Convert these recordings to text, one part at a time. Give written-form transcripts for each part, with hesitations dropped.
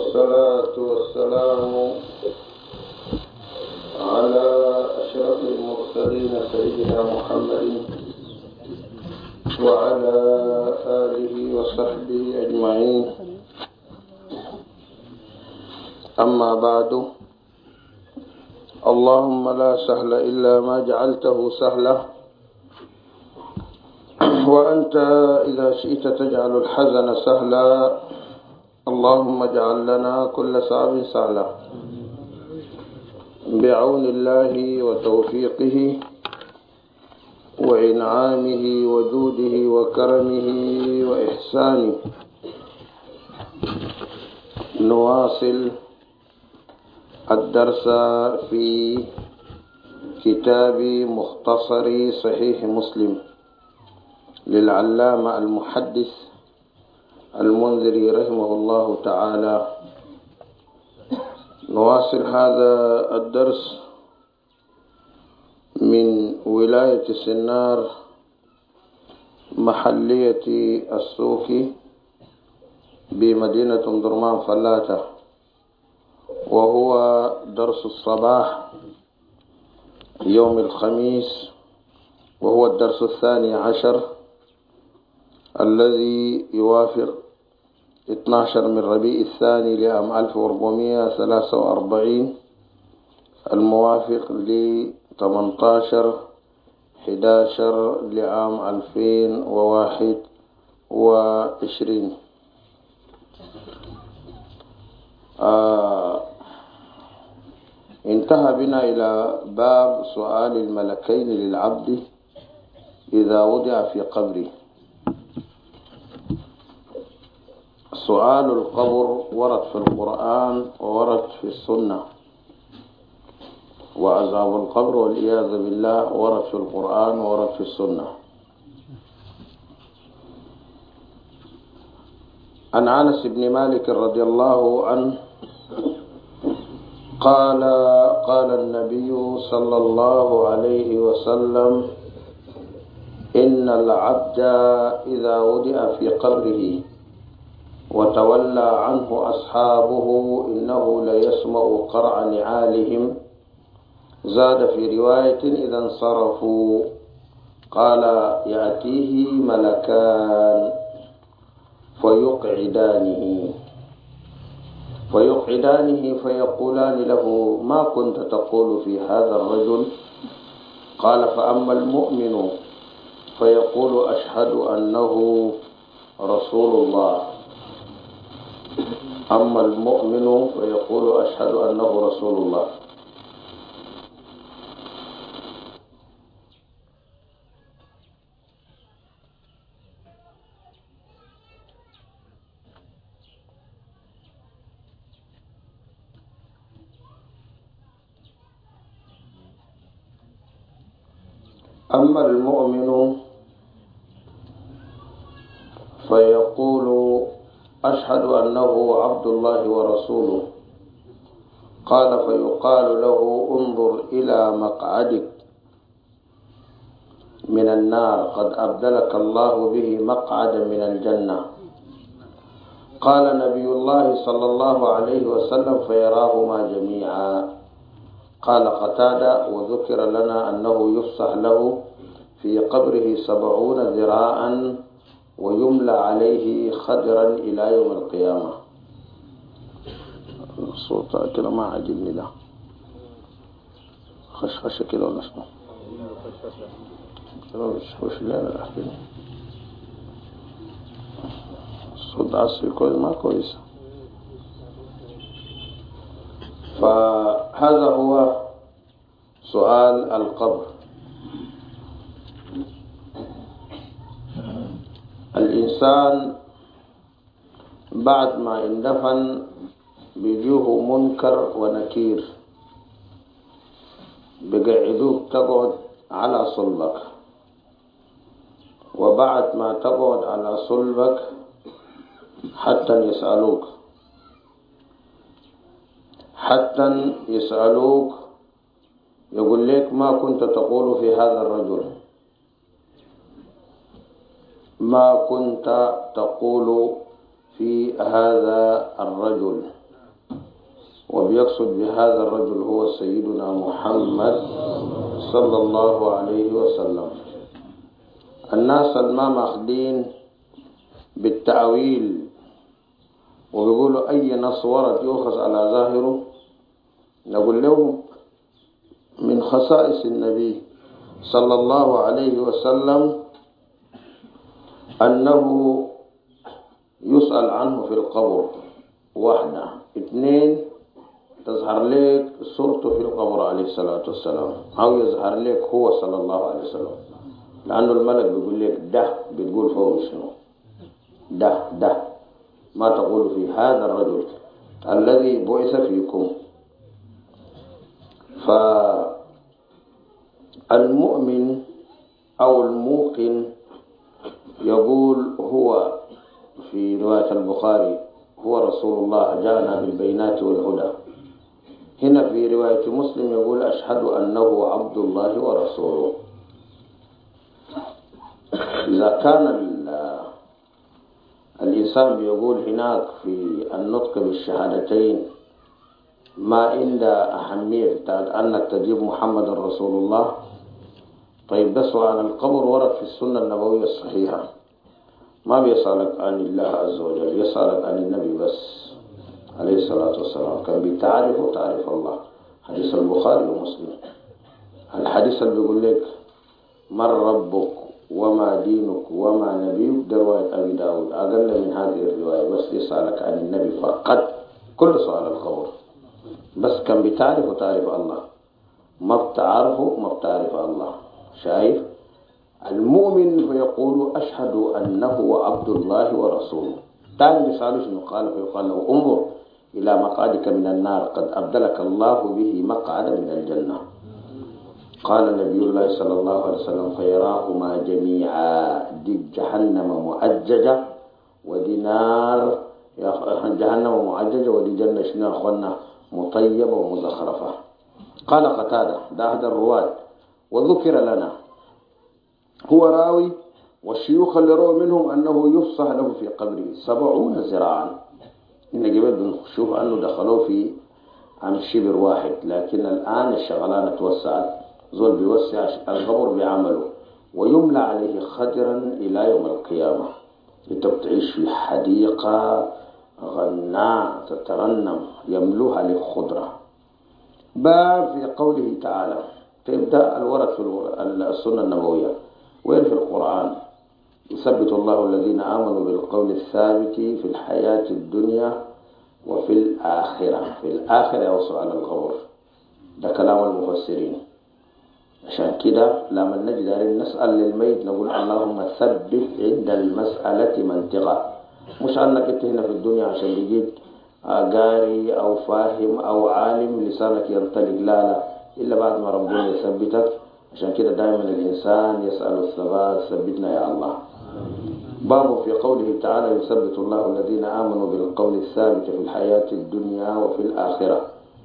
والصلاة والسلام على أشرف المرسلين سيدنا محمد وعلى آله وصحبه أجمعين. أما بعد، اللهم لا سهل إلا ما جعلته سهلا، وأنت إذا شئت تجعل الحزن سهلا. اللهم اجعل لنا كل صعب سهلا بعون الله وتوفيقه وإنعامه وجوده وكرمه وإحسانه. نواصل الدرس في كتاب مختصر صحيح مسلم للعلامة المحدث المنذري رحمه الله تعالى. نواصل هذا الدرس من ولاية سنار محلية السوق بمدينة درمان فلاتة، وهو درس الصباح يوم الخميس، وهو الدرس 12 الذي يوافق 12 من ربيع الثاني لعام 1443 الموافق ل 18/11 لعام 2021. انتهى بنا إلى باب سؤال الملكين للعبد إذا وضع في قبره. سؤال القبر ورد في القرآن وورد في السنة، وعذاب القبر والعياذ بالله ورد في القرآن وورد في السنة. عن أنس بن مالك رضي الله عنه قال: قال النبي صلى الله عليه وسلم: إن العبد إذا وضع في قبره وتولى عنه أصحابه إنه ليسمع قرع نعالهم. زاد في رواية: إذا انصرفوا. قال: يأتيه ملكان فيقعدانه فيقولان له: ما كنت تقول في هذا الرجل؟ قال: فأما المؤمن فيقول: أشهد أنه رسول الله. أما المؤمن فيقول: أشهد أنه رسول الله. أما المؤمن فيقول: أشهد أنه عبد الله ورسوله. قال: فيقال له: انظر إلى مقعدك من النار، قد أبدلك الله به مقعدا من الجنة. قال نبي الله صلى الله عليه وسلم: فيراهما جميعا. قال قتادة: وذكر لنا أنه يفسح له في قبره 70 ذراعا ويملى عليه خدرا إلى يوم القيامة. الصوت كده ما عجبني، ده خشخشة كده ولا شنو؟ وش لا أحكي الصوت عصري كويس ما كويس. فهذا هو سؤال القبر. الإنسان بعد ما اندفن بيجيه منكر ونكير، بقعدوك تقعد على صلبك، وبعد ما تقعد على صلبك حتى يسألوك يقول لك: ما كنت تقول في هذا الرجل؟ ما كنت تقول في هذا الرجل؟ وبيقصد بهذا الرجل هو سيدنا محمد صلى الله عليه وسلم. الناس ما ماخدين بالتأويل وبيقولوا أي نص ورد يؤخذ على ظاهره، نقول لهم من خصائص النبي صلى الله عليه وسلم أنه يسأل عنه في القبر، واحدة. اثنين، تظهر لك صورته في القبر عليه الصلاة والسلام، أو يظهر لك هو صلى الله عليه وسلم، لأنه الملك بيقول لك ده، بتقول فوق شنو ده ما تقول في هذا الرجل الذي بعث فيكم. فالمؤمن أو الموقن يقول هو في رواية البخاري هو رسول الله جاءنا بالبينات والهدى. هنا في رواية مسلم يقول أشهد أنه عبد الله ورسوله. إذا كان الإنسان بيقول هناك في النطق بالشهادتين ما عند أهمية بتاعت أنك تجيب محمد رسول الله، طيب ده سؤال القبر ورد في السنة النبوية الصحيحة، ما بيسألك عن الله عز وجل، يسألك عن النبي بس عليه الصلاة والسلام. كان بتعرفه تعرف الله. حديث البخاري ومسلم، الحديث اللي بيقول لك من ربك وما دينك وما نبيك، ده رواية أبي داود، أقل من هذه الرواية، بس يسألك عن النبي فقط. كل سؤال القبر بس كان بتعرفه تعرف الله، ما بتعرفه ما بتعرف الله. شايف؟ المؤمن فيقول أشهد أنه عبد الله ورسوله. تاني بيسأله شنو قال؟ فيقال له انظر إلى مقعدك من النار قد أبدلك الله به مقعدا من الجنة. قال نبي الله صلى الله عليه وسلم فيراهما جميعا، دي جهنم مؤججة ودي نار جهنم مؤججة ودي جنة شنو أخوانا مطيبة ومزخرفة. قال قتادة ده أحد الرواة وذكر لنا هو راوي والشيوخ اللي روى منهم أنه يفصح له في قبره 70 ذراعا. إن جبال بنشوف أنه دخلوه في عن شبر واحد، لكن الآن الشغلانة توسعت، زول بيوسع القبر بعمله ويملى عليه خضرا إلى يوم القيامة. أنت بتعيش في حديقة غناء تترنم يملوها للخضرة. باب في قوله تعالى، تبدأ الورد في السنة النبوية وين في القرآن؟ يثبت الله الذين آمنوا بالقول الثابت في الحياة الدنيا وفي الآخرة. في الآخرة يوصل على القبر، ده كلام المفسرين. عشان كده لما نجد نسأل للميت نقول اللهم ثبت عند المسألة منطقة، مش أنك انت هنا في الدنيا عشان بيجيب قاري أو فاهم أو عالم لسانك ينطلق، لا إلا بعد ما ربنا يثبتك. عشان كده دائما الإنسان يسأل الثبات، ثبتنا يا الله. باب في قوله تعالى يثبت الله الذين آمنوا بالقول الثابت في الحياة الدنيا وفي الآخرة،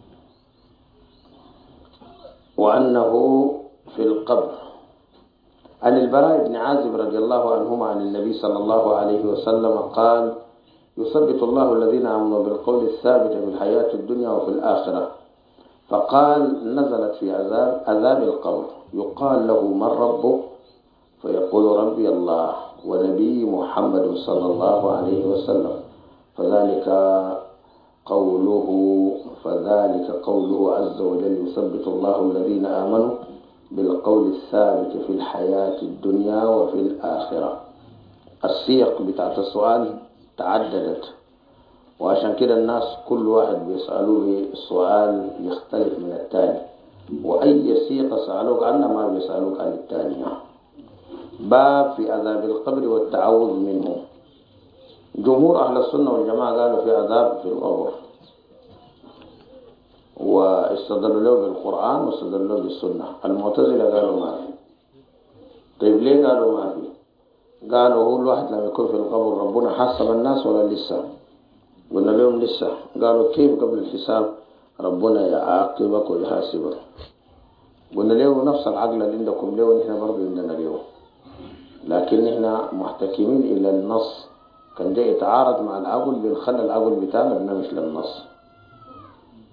وأنه في القبر. عن البراء بن عازب رضي الله عنهما عن النبي صلى الله عليه وسلم قال يثبت الله الذين آمنوا بالقول الثابت في الحياة الدنيا وفي الآخرة. فقال نزلت في عذاب القبر يقال له من ربه؟ فيقول ربي الله ونبي محمد صلى الله عليه وسلم. فذلك قوله عز وجل يثبت الله الذين آمنوا بالقول الثابت في الحياة الدنيا وفي الآخرة. السياق بتاعت السؤال تعددت، وعشان كده الناس كل واحد بيسألوه السؤال يختلف من الثاني، وأي سياق سألوك عنه ما بيسألوك عن الثانية. باب في عذاب القبر والتعوذ منه. جمهور أهل السنة والجماعة قالوا في عذاب في القبر، واستدلوا له بالقرآن واستدلوا له بالسنة. المعتزلة قالوا ما في. طيب ليه قالوا ما في؟ قالوا هو الواحد لما يكون في القبر ربنا حاسب الناس ولا لسه؟ قلنا لهم لسه. قالوا كيف قبل الحساب ربنا يعاقبك ويحاسبك؟ قلنا له نفس العقل اللي عندكم له نحن برضه عندنا له، لكن نحن محتكمين إلى النص. كان ده يتعارض مع العقل بنخلي العقل بتاعنا بنمشي للنص.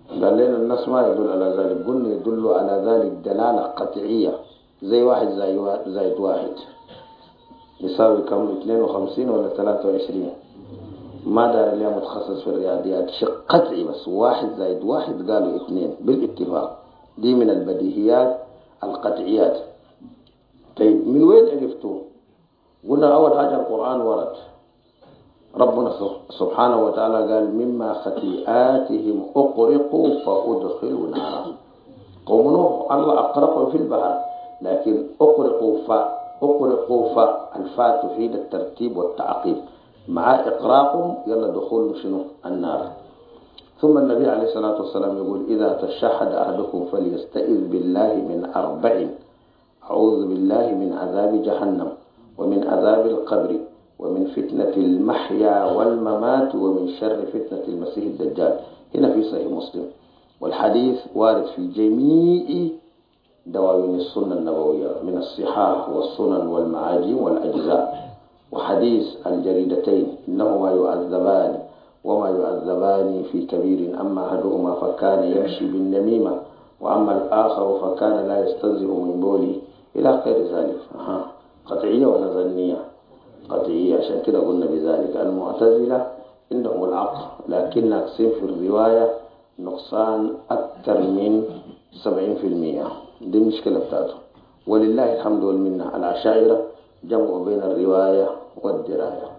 قال لنا النص ما يدل على ذلك، قلنا يدل على ذلك دلالة قطعية، زي واحد زائد واحد يساوي كم، 52 ولا 23؟ ما دار اليوم متخصص في الرياضيات، شيء قطعي بس، واحد زائد واحد قالوا 2 بالاتفاق. دي من البديهيات القطعيات. طيب من وين عرفتوا؟ قلنا أول حاجة القرآن ورد، ربنا سبحانه وتعالى قال مما خطيئاتهم أغرقوا فأدخلوا نارا. قوم نوح الله أغرقوا في البحر، لكن أغرقوا الفاء تفيد الترتيب والتعقيب، مع إقراقهم يلا دخول شنو النار. ثم النبي عليه الصلاة والسلام يقول إذا تشهد أحدكم فليستئذ بالله من 4: أعوذ بالله من عذاب جهنم، ومن عذاب القبر، ومن فتنة المحيا والممات، ومن شر فتنة المسيح الدجال. هنا في صحيح مسلم، والحديث وارد في جميع دواوين السنة النبوية من الصحاح والسنن والمعاجم والأجزاء. وحديث الجريدتين إنهما يعذبان وما يعذبان في كبير، أما أحدهما فكان يمشي بالنميمة، وأما الآخر فكان لا يستنزه من بوله، إلى غير ذلك. قطعية ولا ظنية؟ قطعية. عشان كده قلنا بذلك المعتزلة عندهم العقل، لكن ناقصين في الرواية نقصان أكثر من 70%. دي المشكلة بتاعته، ولله الحمد والمنة. العشائرة جمعوا بين الرواية والدراية.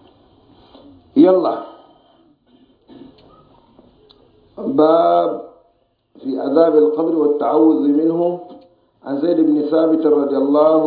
يلا باب في عذاب القبر والتعوذ منه. عن زيد بن ثابت رضي الله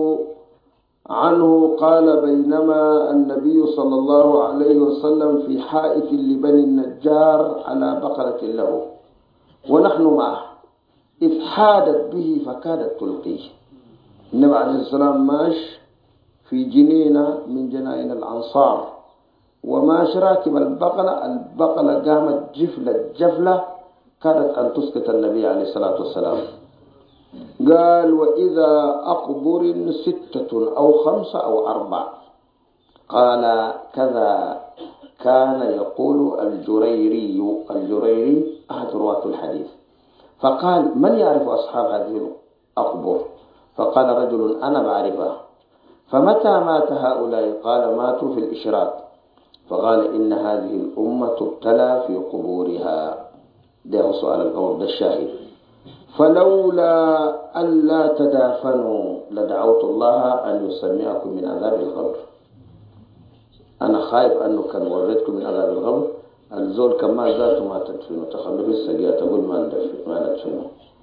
عنه قال بينما النبي صلى الله عليه وسلم في حائط لبني النجار على بقرة له ونحن معه، إذ حادت به فكادت تلقيه. النبي عليه السلام ماش في جنينة من جنائن الأنصار، وماش راكب البقرة قامت جفلة كادت أن تسقط النبي عليه الصلاة والسلام. قال وإذا أقبر 6 أو 5 أو 4. قال كذا كان يقول الجريري أحد رواة الحديث. فقال من يعرف أصحاب هذه الأقبر؟ فقال رجل أنا بعرفها. فمتى مات هؤلاء؟ قال ماتوا في الإشراق. فقال إن هذه الأمة تبتلى في قبورها. ده سؤال القبر، ده الشاهد. فلولا أن لا تدافنوا لدعوت الله أن يسمعكم من عذاب القبر. أنا خايف أنه كان وريتكم من عذاب القبر، الزول كما ذاته ما تدفنوا، تخلوا السجية تقول ما ندفنوا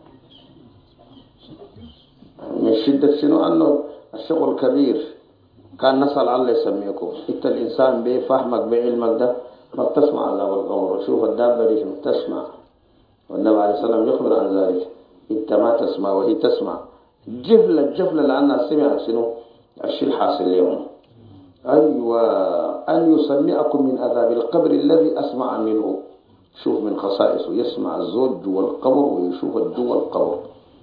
من شدة شنو أنه الشغل كبير. كان نسأل الله يسميكم. انت الإنسان بفهمك بعلمك ده ما بتسمع عذاب القبر. شوف الدابة دي تسمع، والنبي عليه الصلاة والسلام يخبر عن ذلك. انت ما تسمع وهي تسمع. جفلة لأنها سمعت شنو الشيء الحاصل اليوم. أيوة أن يسمعكم من عذاب القبر الذي أسمع منه. شوف من خصائصه، يسمع الزوج جوا القبر ويشوف جوا القبر.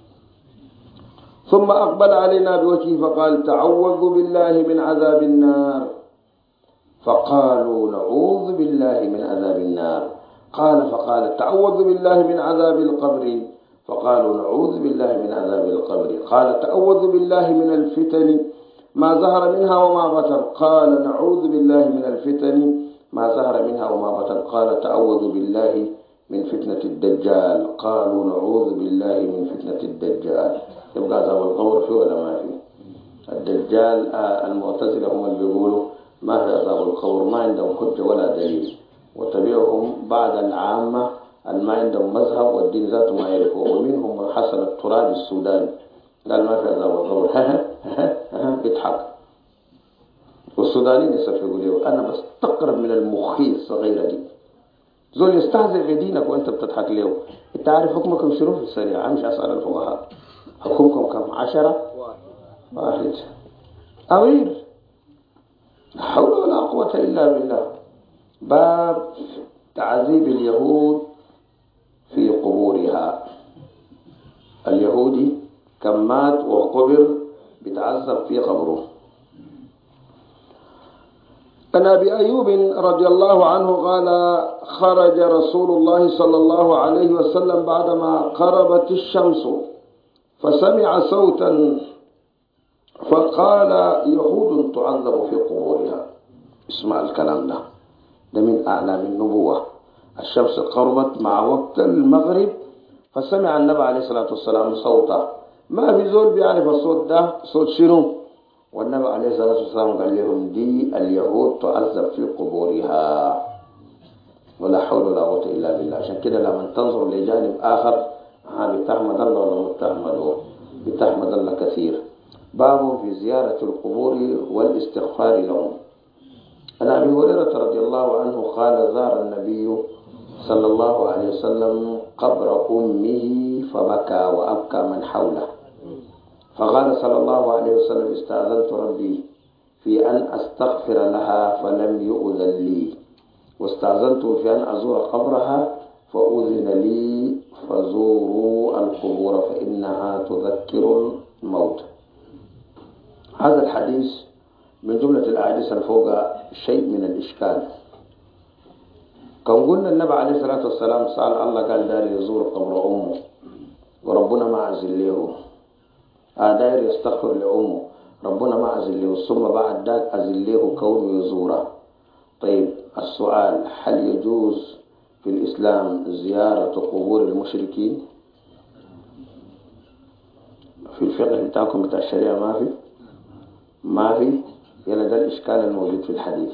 ثم أقبل علينا بوجهه فقال تعوذوا بالله من عذاب النار. فقالوا نعوذ بالله من عذاب النار. فقال تعوذ بالله من عذاب القبر. فقالوا نعوذ بالله من عذاب القبر. قال تعوذ بالله من الفتن ما ظهر منها وما بطن. قال نعوذ بالله من الفتن ما ظهر منها وما بطن. قال تعوذ بالله من فتنة الدجال. قالوا نعوذ بالله من فتنة الدجال. يبقى عذاب القبر فيه ولا ما فيه؟ الدجال المعتزلة هم اللي بيقولوا ما في عذاب القبر، ما عندهم حجة ولا دليل، وتبعهم بعض العامة ما عندهم مذهب والدين ذاته ما يعرفوه. ومنهم حسن الترابي السوداني قال ما في عذاب القبر. بيضحك. والسودانيين يصف يقولوا أنا بستقرب من المخيص الصغيرة دي. زول يستهزئ بدينك وأنت بتضحك له. أنت عارف حكمكم شنو في السريع؟ مش أسأل الفقهاء حكمكم كم؟ 10 واحد. أوير لا حول ولا قوة إلا بالله. باب تعذيب اليهود في قبورها. اليهودي كم مات وقبر بتعذب في قبره. عن أبي أيوب رضي الله عنه قال خرج رسول الله صلى الله عليه وسلم بعدما قربت الشمس فسمع صوتا فقال يهود تعذب في قبورها. اسمع الكلام ده من أعلام النبوة. الشمس قربت مع وقت المغرب فسمع النبي عليه الصلاة والسلام صوتا، ما في زول بيعرف الصوت ده صوت شنو، والنبي عليه الصلاة والسلام قال لهم دي اليهود تعذب في قبورها. ولا حول ولا قوة إلا بالله. عشان كده لما تنظر لجانب آخر بتحمد الله ولا بتحمده؟ بتحمد الله كثير. باب في زيارة القبور والاستغفار لهم. عن أبي هريرة رضي الله عنه قال زار النبي صلى الله عليه وسلم قبر أمه فبكى وأبكى من حوله، فقال صلى الله عليه وسلم استأذنت ربي في أن أستغفر لها فلم يؤذن لي، واستأذنت في أن أزور قبرها فأذن لي، فزوروا القبور فإنها تذكر الموت. هذا الحديث من جملة الأحاديث الفوق شيء من الإشكال. كان قلنا النبي عليه الصلاة والسلام سأل الله قال داري يزور قبر أمه وربنا ما عزل له، داير يستغفر لأمه ربنا ما عزل له، ثم بعد ذاك عزل له كونه يزوره. طيب السؤال، هل يجوز في الإسلام زيارة قبور المشركين؟ في الفقه بتاعكم بتاع الشريعة ما في يلا ده الإشكال الموجود في الحديث.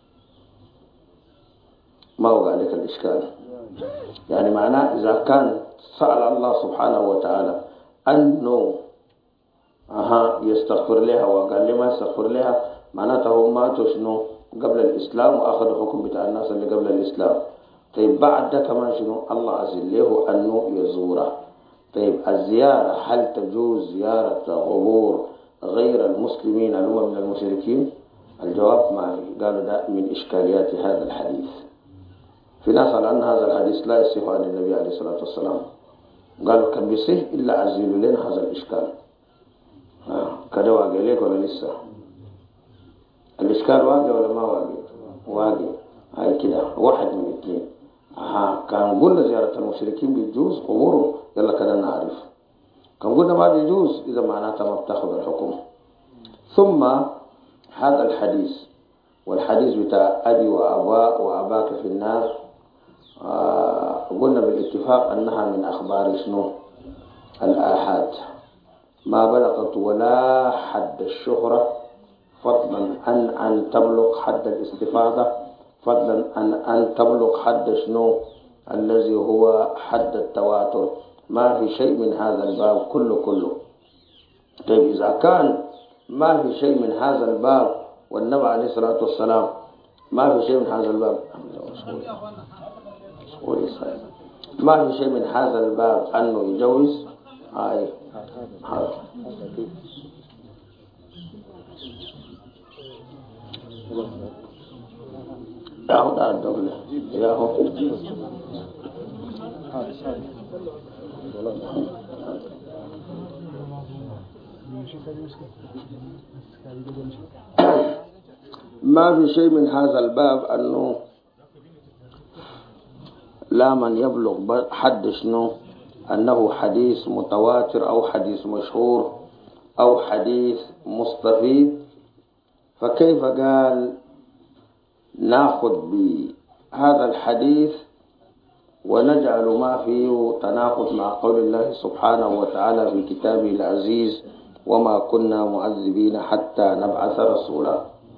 ما وقع لك الإشكال؟ يعني معناه إذا كان سأل الله سبحانه وتعالى أنه يستغفر لها وقال لي ما يستغفر لها، معناته ماتوا شنو قبل الإسلام وأخذوا حكم بتاع الناس اللي قبل الإسلام. طيب بعد ده كمان شنو الله عزل له أنه يزوره. طيب الزيارة هل تجوز زيارة قبور غير المسلمين اللي هم من المشركين؟ الجواب ما في. قالوا ده من إشكاليات هذا الحديث. في ناس على أن هذا الحديث لا يصح عن النبي عليه الصلاة والسلام، قالوا كان بيصح إلا عزلوا لنا هذا الإشكال. كده واقع ليك ولا لسه؟ الإشكال واقع ولا ما واقع؟ واقع. هاي كده واحد من اثنين. كان قلنا زيارة المشركين بيجوز قبورهم، يلا كده نعرف. كان قلنا ما بيجوز، إذا معناتها ما بتاخذ الحكم. ثم هذا الحديث والحديث بتاع أبي وأباك في النار، قلنا بالاتفاق أنها من أخبار شنو الآحاد، ما بلغت ولا حد الشهرة، فضلا عن أن تبلغ حد الاستفاضة، فضلا عن أن تبلغ حد شنو الذي هو حد التواتر. ما في شيء من هذا الباب كله. طيب إذا كان ما في شيء من هذا الباب والنبي عليه الصلاة والسلام ما في شيء من هذا الباب، ما في شيء من هذا الباب أنه يجوز ياخد على الدولة ياخد ما في شيء من هذا الباب أنه لا من يبلغ حد شنو أنه حديث متواتر أو حديث مشهور أو حديث مستفيد. فكيف قال ناخذ بهذا الحديث ونجعل ما فيه تناقض مع قول الله سبحانه وتعالى في كتابه العزيز وما كنا معذبين حتى نبعث رسولا.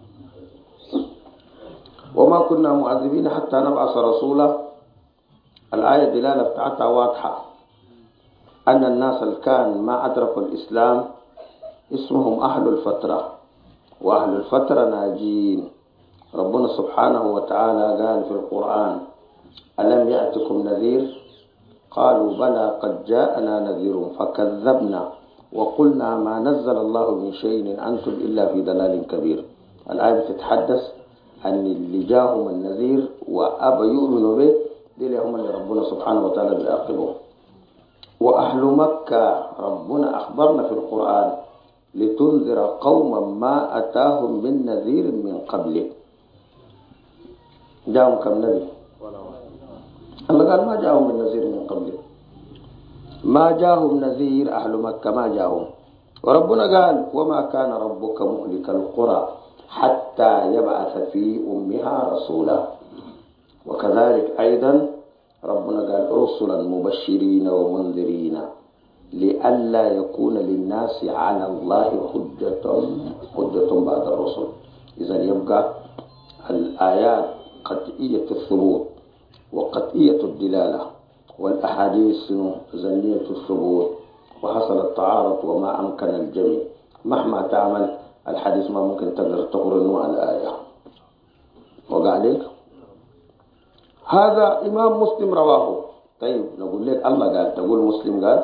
وما كنا معذبين حتى نبعث رسولا، الآية الدلالة بتاعتها واضحة، أن الناس اللي كان ما أدركوا الإسلام اسمهم أهل الفترة، وأهل الفترة ناجين. ربنا سبحانه وتعالى قال في القرآن ألم يأتكم نذير؟ قالوا بلى قد جاءنا نذير فكذبنا وقلنا ما نزل الله من شيء أنتم إلا في ضلال كبير. الآية بتتحدث أن اللي جاءهم النذير وأبى يؤمنوا به دي هم اللي ربنا سبحانه وتعالى بيعاقبهم. وأهل مكة ربنا أخبرنا في القرآن لتنذر قوما ما أتاهم من نذير من قبلك. جاءهم كم نبي؟ الله قال ما جاءهم من نذير من قبل، ما جاءهم نذير. أهل مكة ما جاءهم. وربنا قال وما كان ربك مهلك القرى حتى يبعث في أمها رسولا. وكذلك أيضا ربنا قال رسلا مبشرين ومنذرين لئلا يكون للناس على الله حجة بعد الرسل. إذا يبقى الآيات قطعية الثبوت وقطعية الدلالة، والأحاديث زنية الثبوت، وحصل التعارض وما أمكن الجميع. مهما تعمل الحديث ما ممكن تقدر تقرنه على الآية. وقع عليك هذا إمام مسلم رواه. طيب نقول لك الله قال تقول مسلم قال؟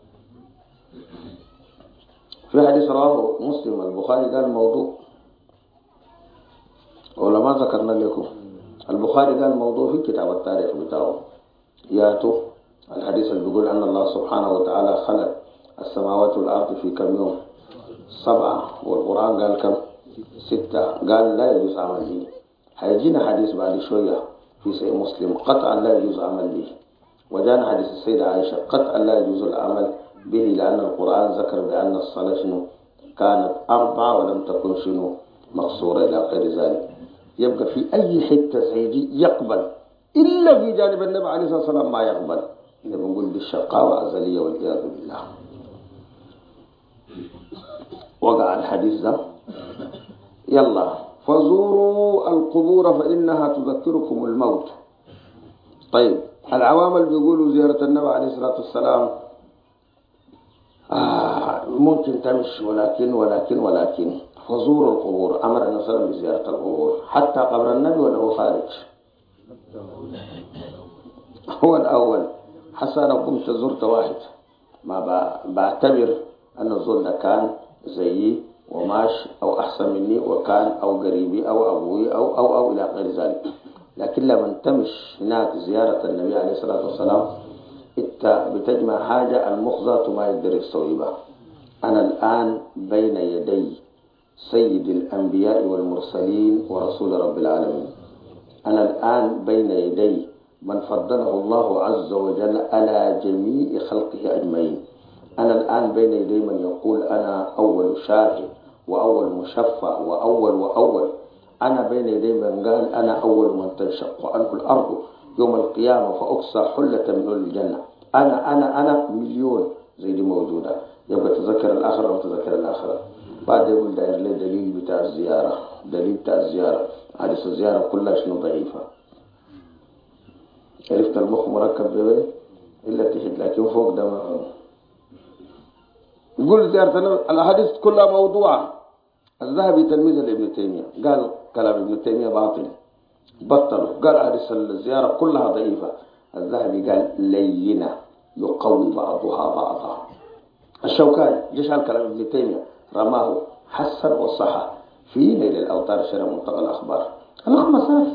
في حديث رواه مسلم البخاري قال موضوع، ولا ما ذكرنا لكم؟ البخاري قال موضوع في كتاب التاريخ بتاعه. ياتوا الحديث اللي بيقول أن الله سبحانه وتعالى خلق السماوات والأرض في كم يوم؟ 7. والقرآن قال كم؟ 6. قال لا يجوز عمل به. هيجينا حديث بعد شوية في صحيح مسلم قطعا لا يجوز عمل به. وجانا حديث السيدة عائشة قطعا لا يجوز العمل به، لأن القرآن ذكر بأن الصلاة كانت 4 ولم تكن مقصورة إلى غير ذلك. يبقى في أي حتة زي دي يقبل، إلا في جانب النبي عليه الصلاة والسلام ما يقبل. إذا بنقول بالشقاوة أزلية والعياذ بالله. وقع الحديث ده. يلا فزوروا القبور فإنها تذكركم الموت. طيب العوامل بيقولوا زيارة النبي عليه الصلاة والسلام ممكن تمشي، ولكن فزوروا القبور. أمر النبي صلى الله عليه وسلم بزيارة القبور حتى قبر النبي ولا هو خارج؟ هو الأول. حسنا لو كنت زرت واحد ما بعتبر أن الزول ده كان زيي وماش أو أحسن مني وكان أو قريبي أو أبوي أو إلى غير ذلك. لكن لما تمش هناك زيارة النبي عليه الصلاة والسلام انت بتجمع حاجة المخزة ما يقدر يستوعبها. أنا الآن بين يدي سيد الأنبياء والمرسلين ورسول رب العالمين. أنا الآن بين يدي من فضله الله عز وجل على جميع خلقه أجمعين. أنا الآن بين يدي من يقول أنا أول شافع وأول مشفع وأول. أنا بين يدي من قال أنا أول من تنشق عنه الأرض يوم القيامة فأقصى حلة من الجنة. أنا مليون زي دي موجودة. يبقى تذكر الآخرة وتذكر الآخرة. بعد يقول داير لي دليل بتاع الزيارة. دليل بتاع الزيارة حديث الزيارة كلها شنو ضعيفة. عرفت المخ مركب بيه إلا تحت، لكن فوق ده ما يقول زيارة الأحاديث كلها موضوعة. الذهبي تلميذ لابن تيمية قال كلام ابن تيمية باطل بطله. قال حديث الزيارة كلها ضعيفة. الذهبي قال لينة يقوي بعضها بعضا. الشوكاني جشع الكلام ابن تيمية رماه حسن وصحة في نيل الأوتار شرح منطقة الأخبار. الخمسات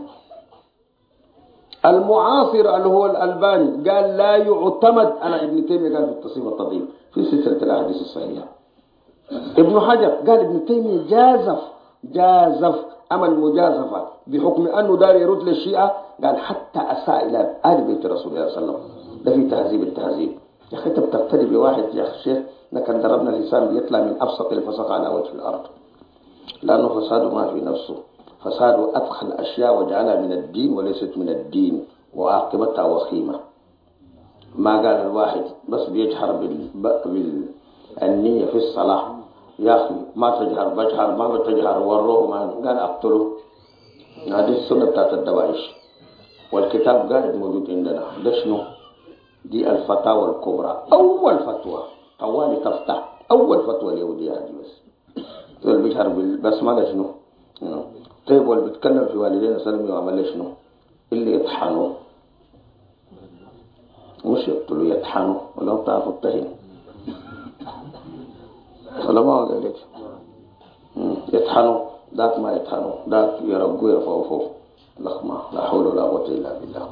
المعاصر اللي هو الألباني قال لا يعتمد. أنا ابن تيمية قال في التصحيح والتضعيف في سلسلة الأحاديث الصحيحة. ابن حجر قال ابن تيمية جازف عمل مجازفة بحكم أنه دار يرد للشيعة. قال حتى أساء إلى آل بيت رسول الله صلى الله عليه وسلم. ده في تهذيب التهذيب. يا أخي أنت بتقتدي بواحد يا أخي الشيخ لكن ضربنا الإنسان بيطلع من أبسط الفسق على وجه الأرض، لأنه فساده ما في نفسه. فساده أدخل أشياء وجعلها من الدين وليست من الدين وعاقبتها وخيمة. ما قال الواحد بس بيجهر بالنية في الصلاة يا أخي ما تجهر بجهر ما بتجهر وروه ما قال أقتله. هذه السنة بتاعت الدواعش. والكتاب قاعد موجود عندنا. ده شنو؟ دي الفتاوى الكبرى. أول فتوى طوالي تفتح أول فتوى اليهودية هذه بس تقول بيجهر بالبسملة شنو؟ طيب واللي بيتكلم في والدين سلم يعمل شنو؟ اللي يطحنوا مش يقتلوا يطحنوا. ولو تعرفوا الطحين ولا ما قال لك يطحنوا ذاك ما يطحنوا ذاك يرقوا يرفعوا فوق لخمة. لا حول ولا قوة إلا بالله.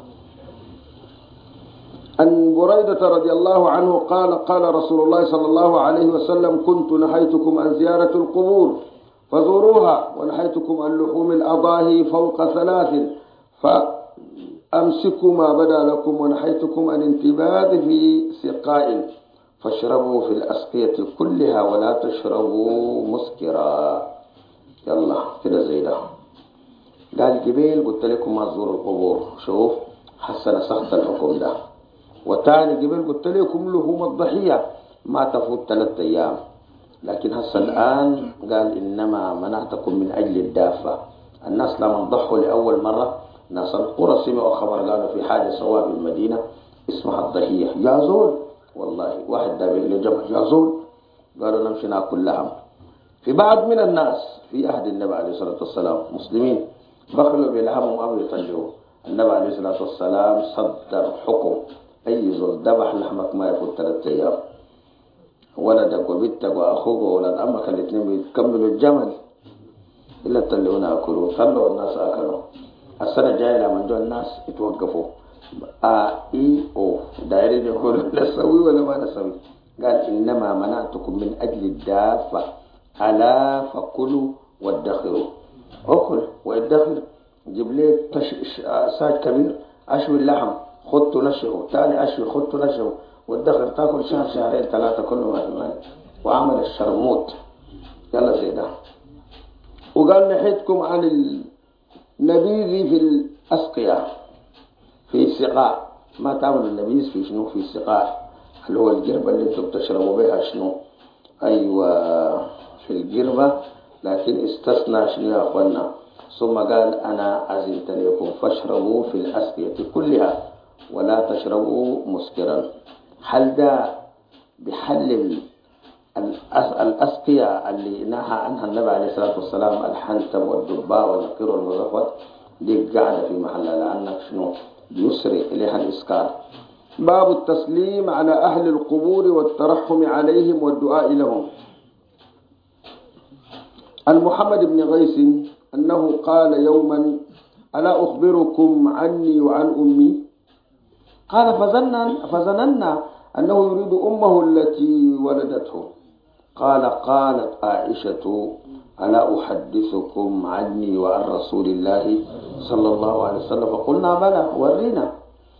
عن بريدة رضي الله عنه قال رسول الله صلى الله عليه وسلم كنت نهيتكم عن زيارة القبور فزوروها ونهيتكم عن لحوم الأضاحي فوق 3 فأمسكوا ما بدا لكم ونحيتكم عن انتباذ في سقاء فاشربوا في الأسقية كلها ولا تشربوا مسكرا. يلا كده زي ده. قال جبيل قلت لكم ما تزوروا القبور، شوف حسن سخط الحكم ده. وتاني جبيل قلت لكم لهم الضحية ما تفوت 3 أيام، لكن هسه الآن قال إنما منعتكم من أجل الدافة. الناس لما ضحوا لأول مرة ناس القرى سمعوا خبر قالوا في حاجة سواء بالمدينة اسمها الضحية، يا زول والله واحد دابر لجمع يا زول، قالوا نمشي ناكل لحم. في بعض من الناس في عهد النبي عليه الصلاة والسلام مسلمين بخلوا بلحمهم أو يطلعوا، النبي عليه الصلاة والسلام صدر حكم أي زول ذبح لحمك ما يفوت 3 أيام. ولدك وبنتك وأخوك وولد أمك الاثنين بيكملوا الجمل إلا تطلعون أكلوا، طلعوا الناس أكلوا. السنة الجاية لما جو الناس يتوقفوا إي أو دايرين يقولوا نسوي ولا ما نسوي. قال إنما منعتكم من أجل الدافة، ألا فكلوا وادخروا. أكل وادخر، جيب لي ساج كبير أشوي اللحم خدته نشره، تاني أشوي خدته نشره وادخر، تاكل شهر شهرين 3 كله ما في مال. وعمل الشرموت يلا زي ده. وقال نحيتكم عن النبيذ في الأسقية في سقاء، ما تعملوا النبيذ في شنو؟ في سقاء اللي هو القربة اللي انتم بتشربوا بها شنو؟ أيوة في القربة، لكن استثنى شنو يا أخوانا؟ ثم قال أنا أذنت لكم فاشربوا في الأسقية كلها ولا تشربوا مسكرا. هل ده بحلل الأسقية اللي نهى عنها النبي عليه الصلاة والسلام، الحنتم والدباء والنقير والمزفت؟ دي قاعدة في محلها لأنك شنو يسري إليها الإسكار. باب التسليم على أهل القبور والترحم عليهم والدعاء لهم. عن محمد بن غيث أنه قال يوما ألا أخبركم عني وعن أمي؟ قال فظننا أنه يريد أمه التي ولدته. قالت عائشة ألا أحدثكم عني وعن رسول الله صلى الله عليه وسلم؟ فقلنا بلى ورينا.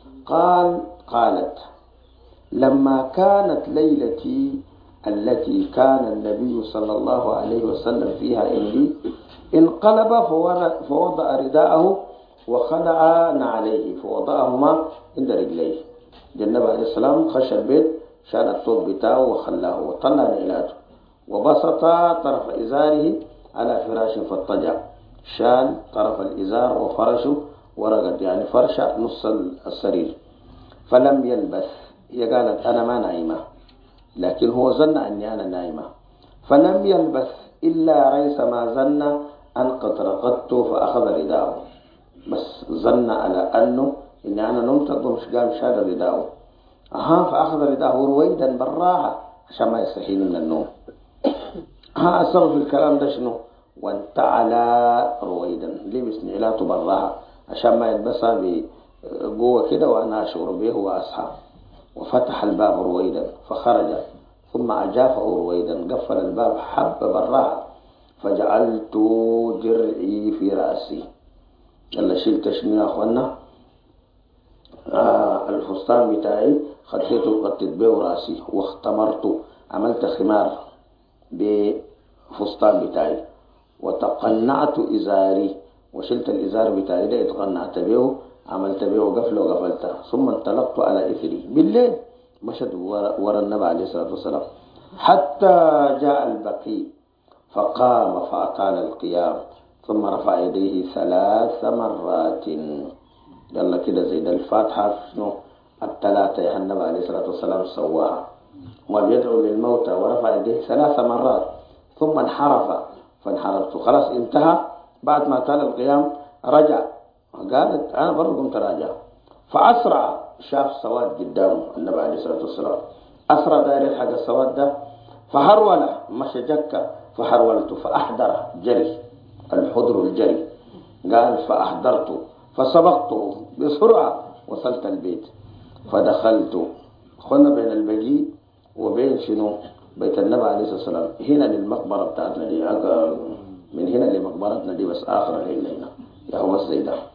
قالت لما كانت ليلتي التي كان النبي صلى الله عليه وسلم فيها عندي انقلب فوضع رداءه وخلع نعليه فوضعهما عند رجليه. النبي عليه السلام خش البيت شال الثوب بتاعه وخلاه وطلع نعلاته وبسط طرف إزاره على فراش فاضطجع، شال طرف الإزار وفرشه ورقد يعني فرشة نص السرير. فلم يلبث، هي قالت أنا ما نايمة لكن هو ظن أني أنا نايمة. فلم يلبث إلا ريس ما ظن أن قد رقدت فأخذ رداءه، بس ظن على أنه إني أنا نمت مش قام شال رداءه. فأخذ رداءه رويدا بالراحة عشان ما يستحيل من النوم. السبب في الكلام ده شنو؟ وانتعل رويدا، لبس نعلاته بالراحة عشان ما يلبسها بقوة كده وأنا أشعر به وأصحى. وفتح الباب رويدا فخرج ثم أجافه رويدا، قفل الباب حب بالراحة. فجعلت درعي في رأسي، يلا شلت شنو يا أخوانا؟ الفستان بتاعي خديته غطيت به رأسي واختمرت، عملت خمار بفستان بتاعي وتقنعت إزاري، وشلت الإزار بتاعي ده اتقنعت به عملت به وقفله وقفلته. ثم انطلقت على إثري بالليل مشت ورا النبي عليه الصلاة والسلام حتى جاء البقي فقام فأطال القيام ثم رفع يديه 3 مرات. يلا كده زي ده الفاتحة شنو ال3 يا النبي عليه الصلاة والسلام سواها، وبيدعو للموتى ورفع يديه 3 مرات ثم انحرف فانحرفت، خلاص انتهى. بعد ما طال القيام رجع، قالت أنا برضو قمت راجع. فأسرع شاف سواد قدامه النبي عليه الصلاة والسلام، أسرع داير يلحق السواد ده فهرول مشى جكة فهرولته فأحضر جري، الحضر الجري. قال فأحضرته فسبقته بسرعة وصلت البيت فدخلت. خلنا بين البقي وبين شنو بيت النبي عليه الصلاة والسلام. هنا للمقبرة بتاعتنا دي، من هنا لمقبرتنا دي بس آخر الليل هنا يا هو الزيدة.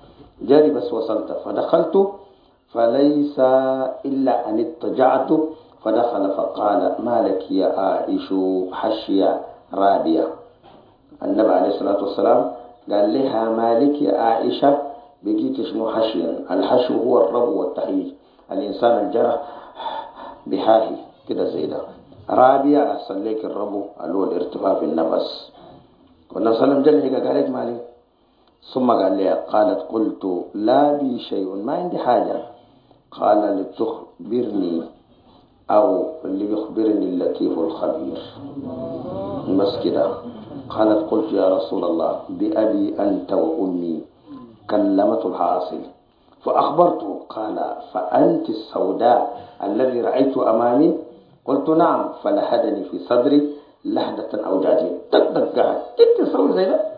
جاري بس وصلت فدخلت، فليس إلا أن اضطجعت. فدخل فقال: ما لك يا عائش حشية رابية. النبي عليه الصلاة والسلام قال لها: ما لك يا عائشة بقيت شنو حشيا؟ الحشو هو الربو والتحيي، الإنسان الجرح بحاهي كده زي ده. رابية أحسن لك الربو اللي هو الارتفاع في النفس. والنبي صلى الله عليه وسلم قال لك مالي. ثم قال لي، قالت: قلت: لا بي شيء، ما عندي حاجة. قال: لتخبرني أو ليخبرني اللطيف الخبير. بس كده. قالت: قلت: يا رسول الله، بأبي أنت وأمي. كلمته الحاصل فأخبرته. قال: فأنت السوداء الذي رأيت أمامي؟ قلت: نعم. فلحدني في صدري لحدة أوجعتني. دق قاعد تتصور زي ده.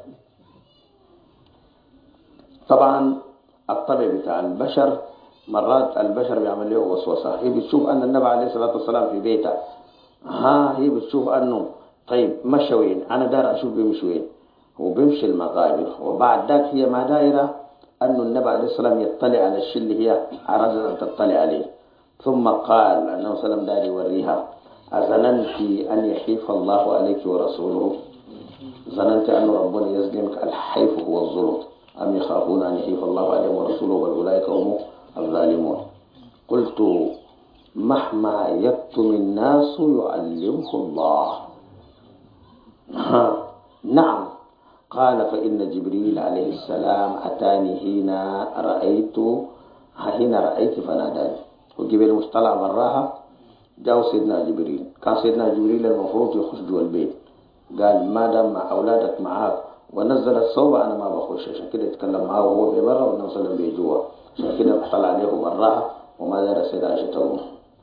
طبعا الطبع بتاع البشر، مرات البشر بيعمل له وسوسة. هي بتشوف أن النبي عليه الصلاة والسلام في بيته، هي بتشوف أنه طيب مشى وين، أنا دار أشوف بيمشي وين. هو بيمشي المقابر، وبعد ذاك هي ما دايرة أنه النبي عليه الصلاة والسلام يطلع على الشيء اللي هي عرضت أن تطلع عليه. ثم قال النبي صلى الله عليه وسلم دار يوريها: أظننت أن يحيف الله عليك ورسوله؟ ظننت أن ربنا يظلمك؟ الحيف هو الظلم. أم يخافون أن يحيف الله عليهم ورسوله بل أولئك هم الظالمون. قلت: مهما يكتم الناس يعلمه الله. نعم. قال: فإن جبريل عليه السلام أتاني حين رأيت فناداني. وجبريل مطلع براها، جاء سيدنا جبريل. كان سيدنا جبريل المفروض يخش جوا البيت، قال: ما دام مع أولادك معاك ونزل الصوبة أنا ما بخش. عشان كده يتكلم معاه وهو في برا والنبي صلى الله عليه وسلم جوا. عشان كده طلع عليه براها وما دار سيدة عائشة.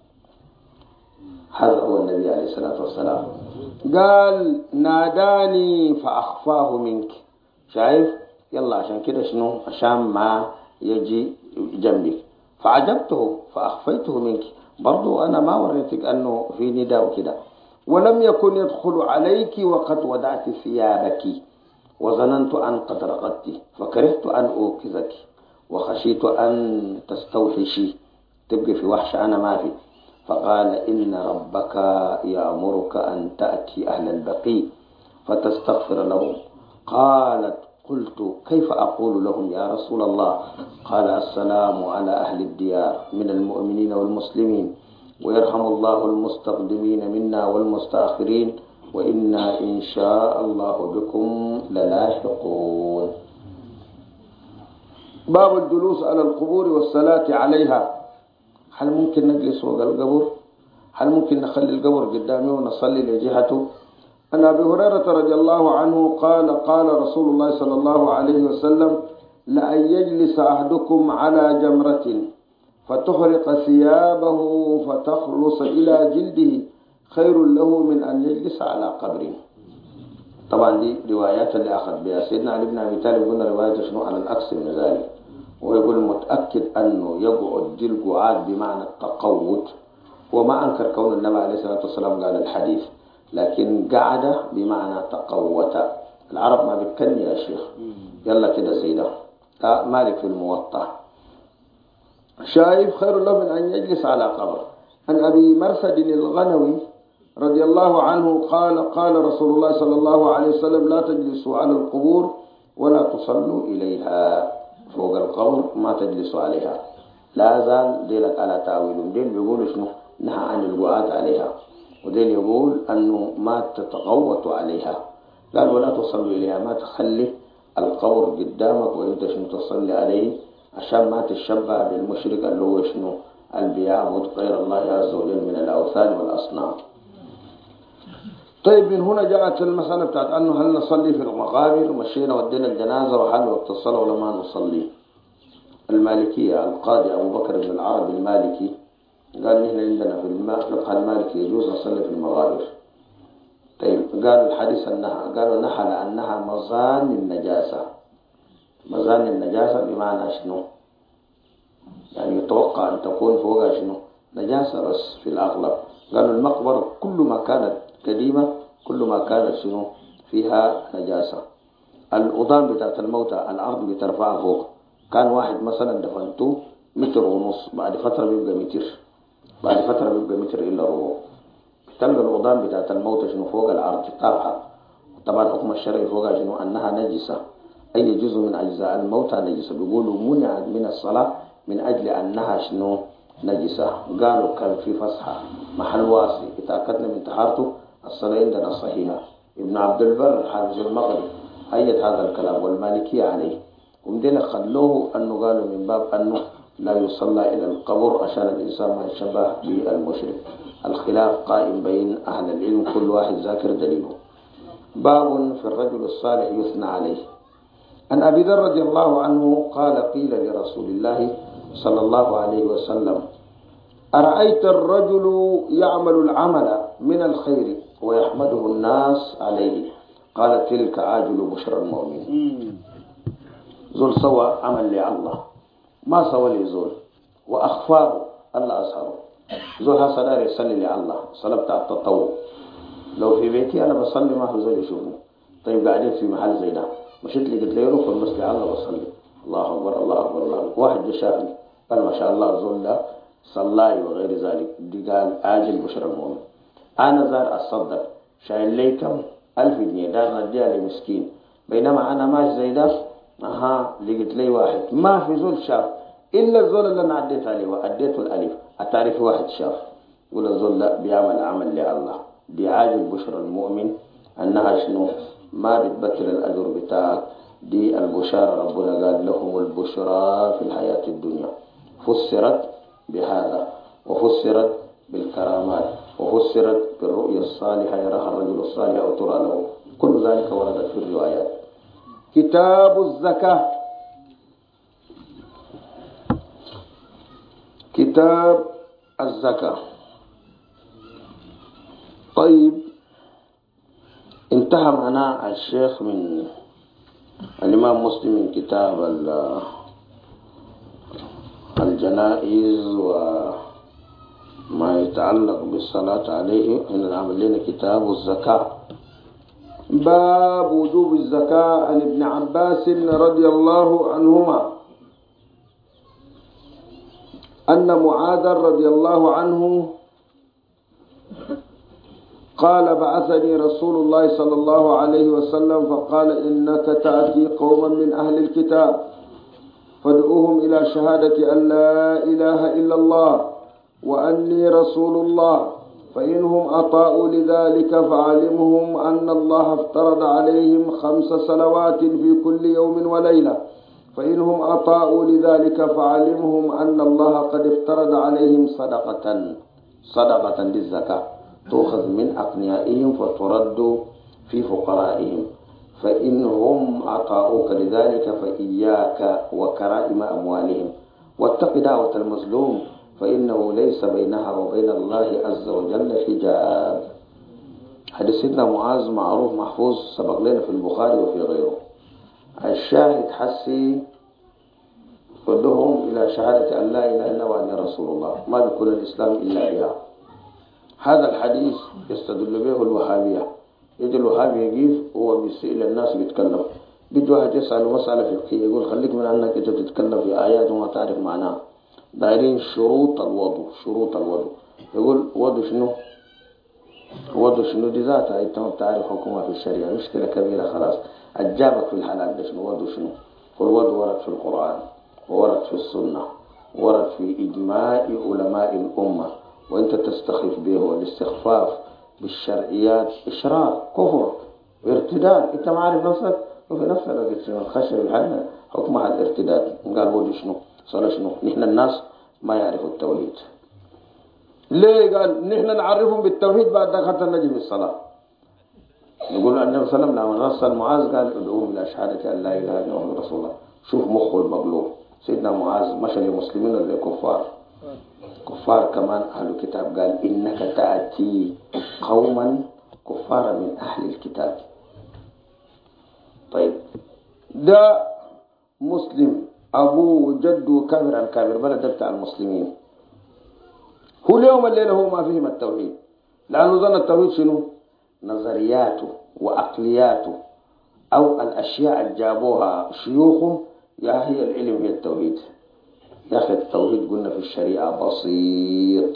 هذا هو النبي عليه الصلاة والسلام. قال: ناداني فأخفاه منك. شايف؟ يلا عشان كده شنو؟ عشان ما يجي جنبك. فعجبته فأخفيته منك. برضو أنا ما وريتك أنه في نداء وكده. ولم يكن يدخل عليك وقد ودعت ثيابك، وظننت أن قد رقدت، فكرهت أن أوكزك، وخشيت أن تستوحشي تبقي في وحش أنا ما في. فقال: إن ربك يأمرك أن تأتي أهل البقيع فتستغفر لهم. قالت: قلت: كيف أقول لهم يا رسول الله؟ قال: السلام على أهل الديار من المؤمنين والمسلمين، ويرحم الله المستقدمين منا والمستأخرين، وإنا إن شاء الله بكم للاحقون. باب الجلوس على القبور والصلاة عليها. هل ممكن نجلس فوق القبر؟ هل ممكن نخلي القبر قدامي ونصلي لجهته؟ عن أبي هريرة رضي الله عنه قال: قال رسول الله صلى الله عليه وسلم: لأن يجلس أحدكم على جمرة فتحرق ثيابه فتخلص إلى جلده خير له من أن يجلس على قبر. طبعا دي روايات اللي أخذ بها سيدنا علي بن أبي طالب. قلنا رواية شنو على الأكثر من ذلك، ويقول متأكد أنه يقعد دي القعاد بمعنى التقوت. وما أنكر كون النبي عليه الصلاة والسلام قال الحديث، لكن قعد بمعنى تقوت. العرب ما بتكني يا شيخ. يلا كده سيدة مالك في الموطأ. شايف؟ خير له من أن يجلس على قبر. عن أبي مرثد الغنوي رضي الله عنه قال: قال رسول الله صلى الله عليه وسلم: لا تجلسوا على القبور ولا تصلوا إليها. فوق القبر ما تجلسوا عليها. لا زال ديلك على تأويل. ديل بيقولوا شنو؟ نهى عن القعاد عليها. وديل يقول أنه ما تتغوط عليها. قال: ولا تصلوا إليها، ما تخلي القبر قدامك وانت شنو تصلي عليه، عشان ما تشبه بالمشرك اللي هو شنو؟ اللي بيعبد غير الله عز وجل من الأوثان والأصنام. طيب، من هنا جاءت المسألة بتاعت أنه هل نصلي في المقابر؟ مشينا ودينا الجنازة وحل وقت الصلاة ولا ما نصلي؟ المالكية القاضي أبو بكر بن العربي المالكي قال: نحن عندنا في الفقه المالكي يجوز نصلي في المقابر. طيب، قالوا الحديث أنها، قالوا نحى لأنها مظان النجاسة. مظان النجاسة بمعنى شنو؟ يعني يتوقع أن تكون فوقها شنو؟ نجاسة. بس في الأغلب قالوا المقبرة كل ما كانت قديمة كل ما كانت شنو؟ فيها نجاسة. الأضام بتاعت الموتى الأرض بترفعها فوق، كان واحد مثلا دفنته متر ونص، بعد فترة بيبقى متر، بعد فترة بيبقى متر إلا ربع. بتلقى الأوضان بتاعت الموتى شنو فوق العرض طابعة. طبعا حكم الشرعي فوقها شنو أنها نجسة، أي جزء من أجزاء الموتى نجسة. بيقولوا منعت من الصلاة من أجل أنها شنو نجسة. قالوا كان في فصحى محل واسع، اتأكدنا من طهارته، الصلاة عندنا صحيحة. ابن عبد البر حافظ المغرب أيد هذا الكلام والمالكية عليه، ومدينا خلوه أنه قالوا من باب أنه لا يصلى إلى القبر عشان الإنسان ما يشبه بالمشرك. الخلاف قائم بين أهل العلم، كل واحد ذاكر دليله. باب في الرجل الصالح يثنى عليه. عن أبي ذر رضي الله عنه قال قيل لرسول الله صلى الله عليه وسلم أرأيت الرجل يعمل العمل من الخير ويحمده الناس عليه، قال تلك عاجل بشرى المؤمن. زول سوى عمل لله ما سوى لي زول وأخفاه الله أظهره. زول هالصلاة يصلي لله صلاة بتاع التطوع، لو في بيتي أنا بصلي ما في زول يشوفني. طيب قاعدين في محل زي ده، مشيت لي قلت له روح المسجد الله بصلي، الله أكبر الله أكبر الله أكبر. واحد جشافني قال ما شاء الله زول ده صلاي وغير ذلك، دي قال آجل بشرى المؤمن. أنا زار أصدق شايل لي كم 1000 جنيه دار نديها لمسكين، بينما أنا ماشي زي ده لقيت لي واحد ما في زول شاف إلا الزول اللي أنا عديت عليه وأديته الألف، أتعرف واحد شاف. يقول الزول لا بيعمل عمل لله، دي عاجل بشرى المؤمن أنها شنو ما بتبكر الأجر بتاعك. دي البشارة ربنا قال لهم البشرى في الحياة الدنيا، فسرت بهذا وفسرت بالكرامات وفسرت بالرؤيا الصالحة يراها الرجل الصالح أو ترى له، كل ذلك وردت في الروايات. كتاب الزكاة. كتاب الزكاة. طيب انتهى معنا الشيخ من الإمام مسلم من كتاب الجنائز وما يتعلق بالصلاة عليه. من العمل لنا كتاب الزكاة. باب وجوب الزكاة. عن ابن عباس رضي الله عنهما أن معاذ رضي الله عنه قال بعثني رسول الله صلى الله عليه وسلم فقال إنك تأتي قوما من أهل الكتاب فادعوهم إلى شهادة أن لا إله إلا الله وأني رسول الله، فإنهم أطاعوا لذلك فعلمهم أن الله افترض عليهم 5 صلوات في كل يوم وليلة، فإنهم أطاعوا لذلك فعلمهم أن الله قد افترض عليهم صدقة للزكاة تؤخذ من أغنيائهم فترد في فقرائهم، فإنهم أطاعوك لذلك فإياك وكرائم أموالهم واتق دعوة المظلوم فإنه ليس بينها وبين الله عز وجل حجاب. حديث سيدنا معاذ معروف محفوظ سبق لنا في البخاري وفي غيره. الشاهد حسي ودهم إلى شهادة أن لا إله إلا وأني رسول الله، ما بيكون الإسلام إلا بها. هذا الحديث يستدل به الوهابية. يجي الوهابي يجيب هو بيسئل الناس بيتكلم، بيجي واحد يسأل مسألة فقهية يقول خليك من أنك أنت تتكلم في آيات وما تعرف معناها. دايرين شروط الوضوء، شروط الوضوء. يقول وضوء شنو؟ وضوء شنو؟ دي ذاتها أنت ما بتعرف حكمها في الشريعة، مشكلة كبيرة خلاص. أجابك في الحلال ده شنو؟ وضوء شنو؟ والوضوء ورد في القرآن وورد في السنة ورد في إجماع علماء الأمة، وأنت تستخف به. والاستخفاف بالشرعيات إشراك كفر وارتداد. أنت ما عارف نفسك وفي نفس الوقت من خشب الحل حكمها الارتداد. قال وضوء شنو؟ صلاة شنو؟ نحن الناس ما يعرفوا التوحيد. ليه؟ قال نحن نعرفهم بالتوحيد بعد دخلت نجي بالصلاة. نقول النبي صلى الله عليه وسلم لما رسل معاذ قال ادعوهم إلى شهادة أن لا إله إلا الله رسول الله. شوف مخه المبلوغ. سيدنا معاذ مشى للمسلمين ولا للكفار؟ كفار كمان أهل الكتاب. قال إنك تأتي قوما كفار من أهل الكتاب. طيب ده مسلم أبوه وجده كافر عن كافر، بلد بتاع المسلمين. هو اليوم الليلة هو ما فيهم التوحيد، لأنه ظن التوحيد شنو؟ نظرياته وعقلياته أو الأشياء اللي جابوها شيوخهم يا هي العلم هي التوحيد. يا أخي التوحيد قلنا في الشريعة بسيط،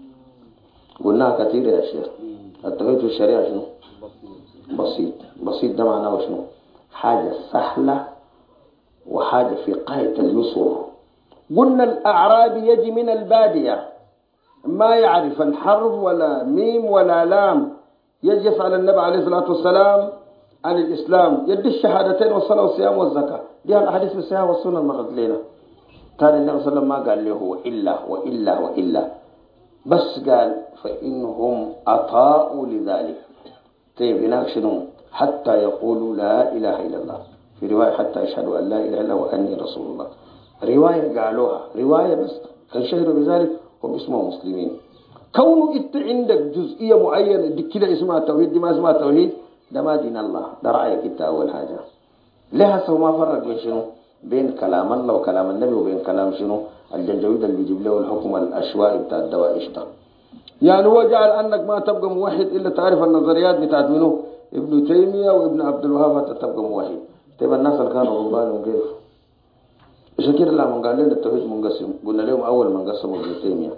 قلناها كثير يا شيخ. التوحيد في الشريعة شنو؟ بسيط. بسيط ده معناه شنو؟ حاجة سهلة وحاجة في غاية اليسر. قلنا الأعرابي يجي من البادية ما يعرف الحرف ولا ميم ولا لام، يجي يسأل النبي عليه الصلاة والسلام عن الإسلام، يدي الشهادتين والصلاة والصيام والزكاة، دي الأحاديث الصحيحة والسنة مرت لنا. كان النبي صلى الله عليه وسلم ما قال له هو إلا بس قال فإنهم أطاعوا لذلك. طيب هناك شنو؟ حتى يقولوا لا إله إلا الله، في رواية حتى يشهدوا أن لا إله إلا الله وأني رسول الله. رواية قالوها رواية بس كان شهدوا بذلك هم اسمهم مسلمين. كونه انت عندك جزئية معينة دي كده اسمها توحيد، دي ما اسمها توحيد، ده ما دين الله، ده رأيك انت أول حاجة. ليه هسه ما فرق بين شنو؟ بين كلام الله وكلام النبي وبين كلام شنو؟ الجنجويد اللي بيجيب له الحكم الأشوائي بتاع الدواء ده. يعني هو جعل أنك ما تبقى موحد إلا تعرف النظريات بتاعت منه ابن تيمية وابن عبد الوهاب تبقى موحد. طيب الناس اللي كانوا ربانهم كيف؟ عشان كده لما قال لنا التوحيد منقسم قلنا لهم أول من قسموا ابن تيمية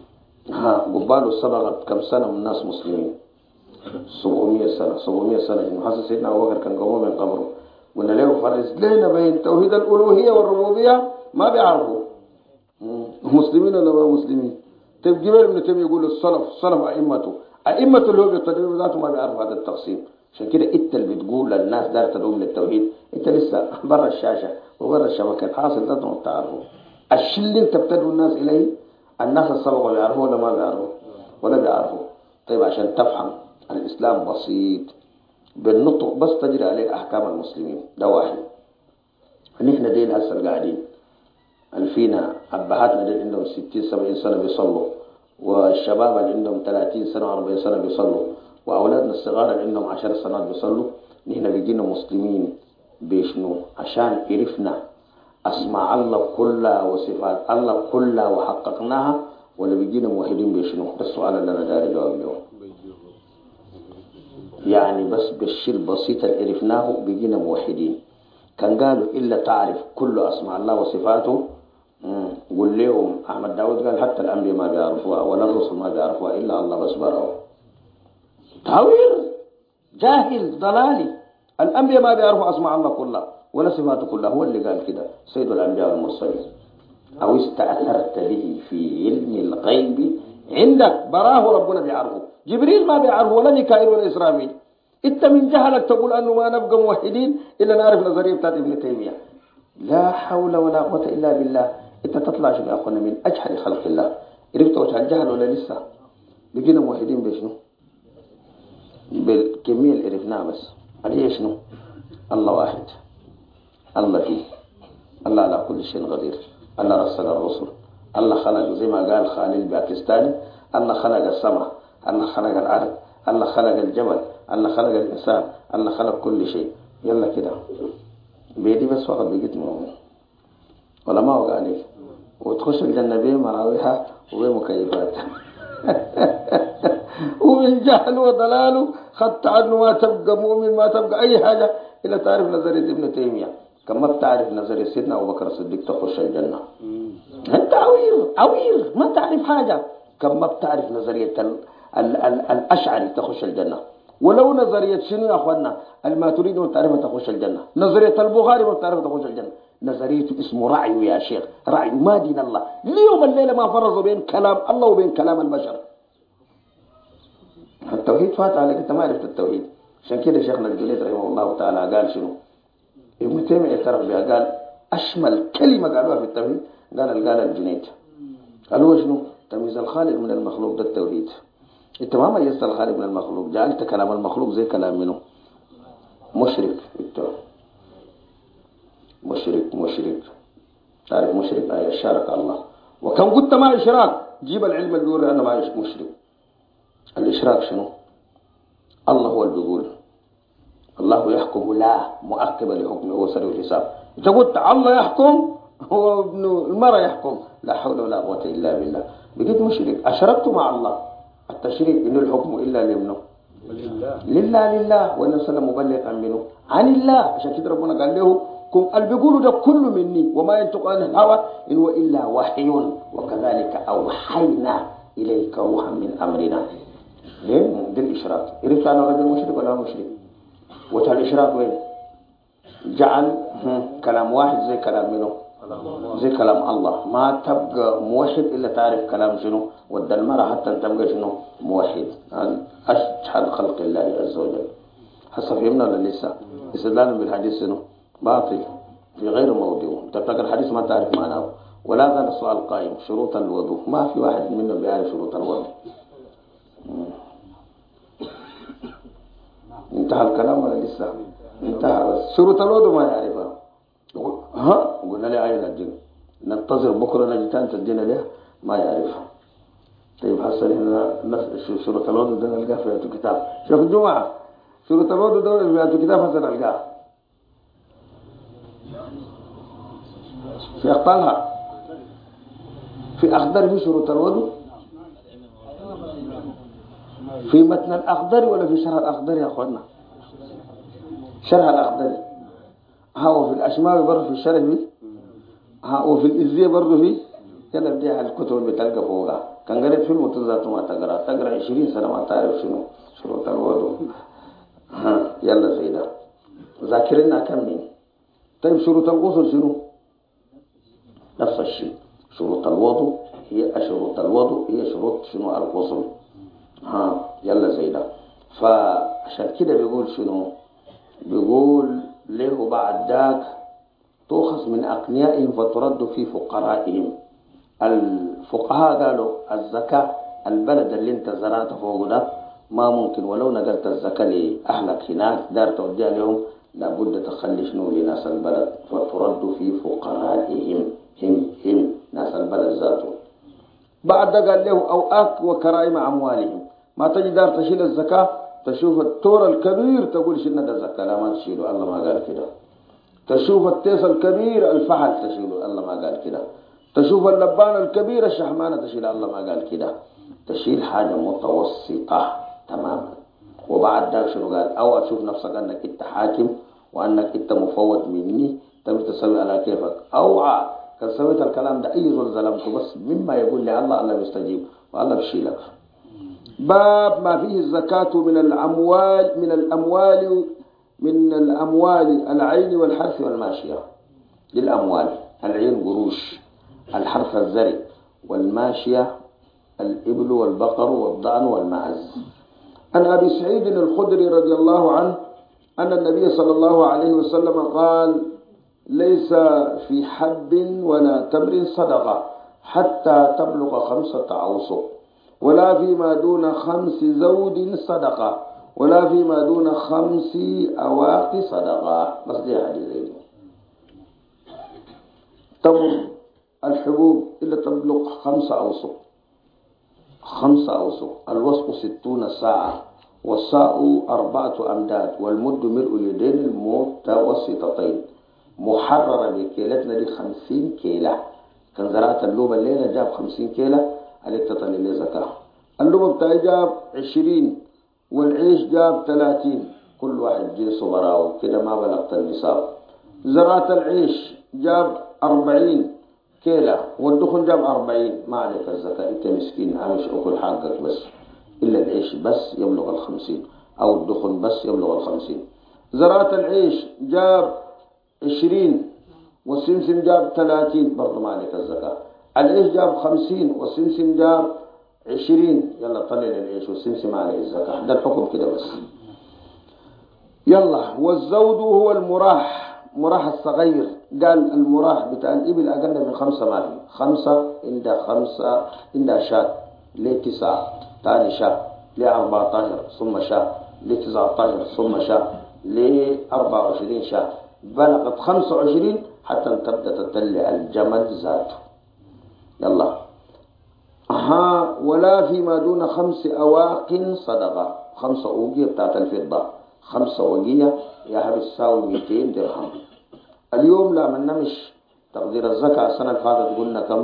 قباله سبقت كم سنة من الناس مسلمين؟ 700 سنة. إنه حسن سيدنا أبو بكر كان قومه من قبره. قلنا له فرز لنا بين توحيد الألوهية والربوبية ما بيعرفوا مسلمين ولا ما مسلمين. طيب جبال ابن تيمية يقول السلف أئمة اللي هو بيقتدوا بذاته ما بيعرفوا هذا التقسيم. عشان كده انت اللي بتقول للناس دار تدعوهم للتوحيد انت لسه برا الشاشة وبرا الشبكة. الحاصل ده ما بتعرفوا الشيء اللي انت بتدعو الناس إليه. الناس السبق بيعرفوا ولا ما بيعرفوا؟ ولا بيعرفوا. طيب عشان تفهم الإسلام بسيط بالنطق بس تجري عليه أحكام المسلمين. ده واحد. نحن دين هسه قاعدين الفينا أبهاتنا دين عندهم 60-70 سنة بيصلوا، والشباب اللي عندهم 30 سنة و40 سنة بيصلوا، وأولادنا الصغار اللي عندهم 10 سنوات بيصلوا. نحن بيجينا مسلمين بيشنو؟ عشان عرفنا أسماء الله كلها وصفات الله كلها وحققناها، ولا بيجينا موحدين بيشنو؟ ده السؤال اللي أنا داري جواب اليوم. يعني بس بالشيء البسيط اللي عرفناه بيجينا موحدين. كان قالوا إلا تعرف كل أسماء الله وصفاته. قل لهم أحمد داود قال حتى الأنبياء ما بيعرفوها ولا الرسل ما بيعرفوها إلا الله بس برأوا. تعوير جاهل ضلالي. الأنبياء ما بيعرفوا أسماء الله كلها ولا صفاته كلها. هو اللي قال كده سيد الأنبياء والمرسلين. أو استأثرت به في علم الغيب عندك براه ربنا بيعرفه. جبريل ما بيعرفه ولا ميكائيل ولا إسرافيل. انت من جهلك تقول أنه ما نبقى موحدين إلا نعرف نظرية بتاعت ابن تيمية. لا حول ولا قوة إلا بالله. انت تطلع شو يا أخونا من أجهل خلق الله. عرفت وجه الجهل ولا لسه؟ بقينا موحدين بشنو؟ بالكمية اللي عرفناها بس. عليه شنو؟ الله واحد، الله فيه، الله على كل شيء قدير، الله رسل الرسل، الله خلق زي ما قال خالد باكستاني، الله خلق السماء، الله خلق الأرض، الله خلق الجبل، الله خلق الإنسان، الله خلق كل شيء. يلا كده بيدي بس وقت بقيت مؤمن ولا ما وقع عليك وتخش الجنة بيه مراويحها وبمكيفات ومن جهل وضلاله خدت عنه ما تبقى مؤمن ما تبقى أي حاجة إلا تعرف نظرية ابن تيمية. كم ما بتعرف نظرية سيدنا أبو بكر الصديق تخش الجنة. أنت عوير ما تعرف حاجة. كم ما بتعرف نظرية الأشعري تخش الجنة. ولو نظرية شنو يا أخوانا ما تريد أن تعرفها تخش الجنة. نظرية البخاري ما بتعرفها تخش الجنة. نظرية اسمه رأي يا شيخ، رأي ما دين الله. اليوم الليلة ما فرزوا بين كلام الله وبين كلام البشر. التوحيد فات عليك أنت ما عرفت التوحيد. عشان كده شيخنا الجليد رحمه الله تعالى قال شنو؟ ابن تيمية اعترف بها قال أشمل كلمة قالوها في التوحيد قال الجنيد. قالوا شنو؟ تمييز الخالق من المخلوق ده التوحيد. انت ما ميزت الخالق من المخلوق، جعلت كلام المخلوق زي كلام منه. مشرك انت مشرك تعرف مشرك أي شارك الله. وكم قلت ما إشراك جيب العلم اللي يقول أنا ما مشرك. الإشراك شنو؟ الله هو اللي بيقول الله يحكم لا مؤكب لحكمه هو سريع الحساب. إذا قلت الله يحكم هو ابن المرأة يحكم لا حول ولا قوة إلا بالله بقيت مشرك. أشركت مع الله. التشريك إنه الحكم إلا لمنه لله والنبي صلى الله عليه وسلم مبلغ عن منه عن الله. عشان كده ربنا قال له اللي بيقولوا ده كله مني وما ينطق عن الهوى إن هو إلا وحي وكذلك أوحينا إليك روحا من أمرنا. ليه؟ ده الإشراك. عرفت أنا رجل مشرك ولا مشرك؟ وتع الإشراك وين؟ جعل كلام واحد زي كلام منه، زي كلام الله. ما تبقى موحد إلا تعرف كلام شنو، ودى المرأة حتى تبقى شنو موحد. أشهد خلق الله عز وجل. هسه فهمنا ولا لسه؟ استدلالا بالحديث شنو؟ باطل في غير موضوع. تفتكر الحديث ما تعرف معناه، ولا زال السؤال قائم. شروط الوضوء ما في واحد منهم بيعرف شروط الوضوء. انتهى الكلام ولا لسه؟ انتهى. بس شروط الوضوء ما يعرفها. ها قلنا لي عين الجن ننتظر بكره نجتان تدينا له ما يعرفها. طيب هسه هنا شروط الوضوء ده نلقاه في الكتاب. شوف الجمعه شروط الوضوء ده في الكتاب هسه نلقاه في أقطالها في أخضر. في شروط الوضوء في متن الأخضر ولا في شرح الأخضر يا أخوانا؟ شرح الأخضر. ها وفي الأشماوي برضه في الشرح فيه، ها وفي الإزية برضه فيه. يلا بديها الكتب اللي بتلقى فوقها. كان قريت في المتنزات ما تقرأ 20 سنة ما تعرف شنو شروط الوضوء. ها يلا سيدة ذاكرنا كم مين. طيب شروط الغسل شنو؟ نفس الشيء. شروط الوضوء هي شروط شنو الغسل. ها يلا سيدة. فعشان كده بيقول شنو؟ بيقول له بعد ذاك تؤخذ من أغنيائهم فترد في فقرائهم. الفقهاء قالوا الزكاة البلد اللي انت زرعت فوق ده ما ممكن ولو نقلت الزكاة لأهلك هناك دار توديها لهم لابد تخلي شنو لناس البلد فترد في فقرائهم. هم ناس البلد ذاته. بعد قال له أوآك وكرائم أموالهم. ما تجي دار تشيل الزكاة تشوف التور الكبير تقول شنو ده الزكاة لا ما تشيله الله ما قال كده. تشوف التيس الكبير الفحل تشيله الله ما قال كده. تشوف اللبان الكبير الشحمانة تشيل الله ما قال كده. تشيل حاجة متوسطة تماما. وبعد ذاك شنو قال؟ أو تشوف نفسك أنك أنت حاكم وأنك أنت مفوض مني تبي تسوي على كيفك. أوعى كان سويت الكلام ده أي زول ظلمته بس مما يقول لي الله الله بيستجيب والله بشيلك. باب ما فيه الزكاة من الأموال العين والحرث والماشية. للأموال العين قروش، الحرث الزرع، والماشية الإبل والبقر والضأن والمعز. عن أبي سعيد الخدري رضي الله عنه أن النبي صلى الله عليه وسلم قال ليس في حب ولا تمر صدقة حتى تبلغ 5 أوسق ولا فيما دون 5 زود صدقة ولا فيما دون 5 أواق صدقة. بس دي حديث تمر الحبوب إلا تبلغ 5 أوسق. 5 أوسق الوسق 60 ساعة والساء 4 أمداد والمد ملء اليدين المتوسطتين محررة بكيلتنا دي 50 كيلة. كان زراعة اللوبة الليلة جاب 50 كيلة عليك تطلع لي زكاة. اللوبة بتاعي جاب 20 والعيش جاب 30 كل واحد جنسه براو كده ما بلغت النصاب. زراعة العيش جاب 40 كيلة والدخن جاب 40 ما عليك الزكاة. انت مسكين عايش أكل حقك بس إلا العيش بس يبلغ 50 أو الدخن بس يبلغ 50. زراعة العيش جاب 20 والسمسم جاب 30 برضه ما عليك الزكاة. العيش جاب 50 والسمسم جاب 20 يلا طلع العيش والسمسم عليه الزكاة. ده الحكم كده بس. يلا والزود هو المراح الصغير. قال المراح بتاع الإبل أقل من 5 ما في 5 عند شاة ل9 ثاني شاة ل14 ثم شاة ل19 ثم شاة ل24 شاة بلغت 25 حتى تبدأ تطلع الجمل ذاته. يلا ولا فيما دون 5 أواق صدقة. 5 أوقية بتاعت الفضة 5 وقية يا حبيبي تساوي 200 درهم. اليوم لا من نمش تقدير الزكاة السنة اللي فاتت قلنا كم؟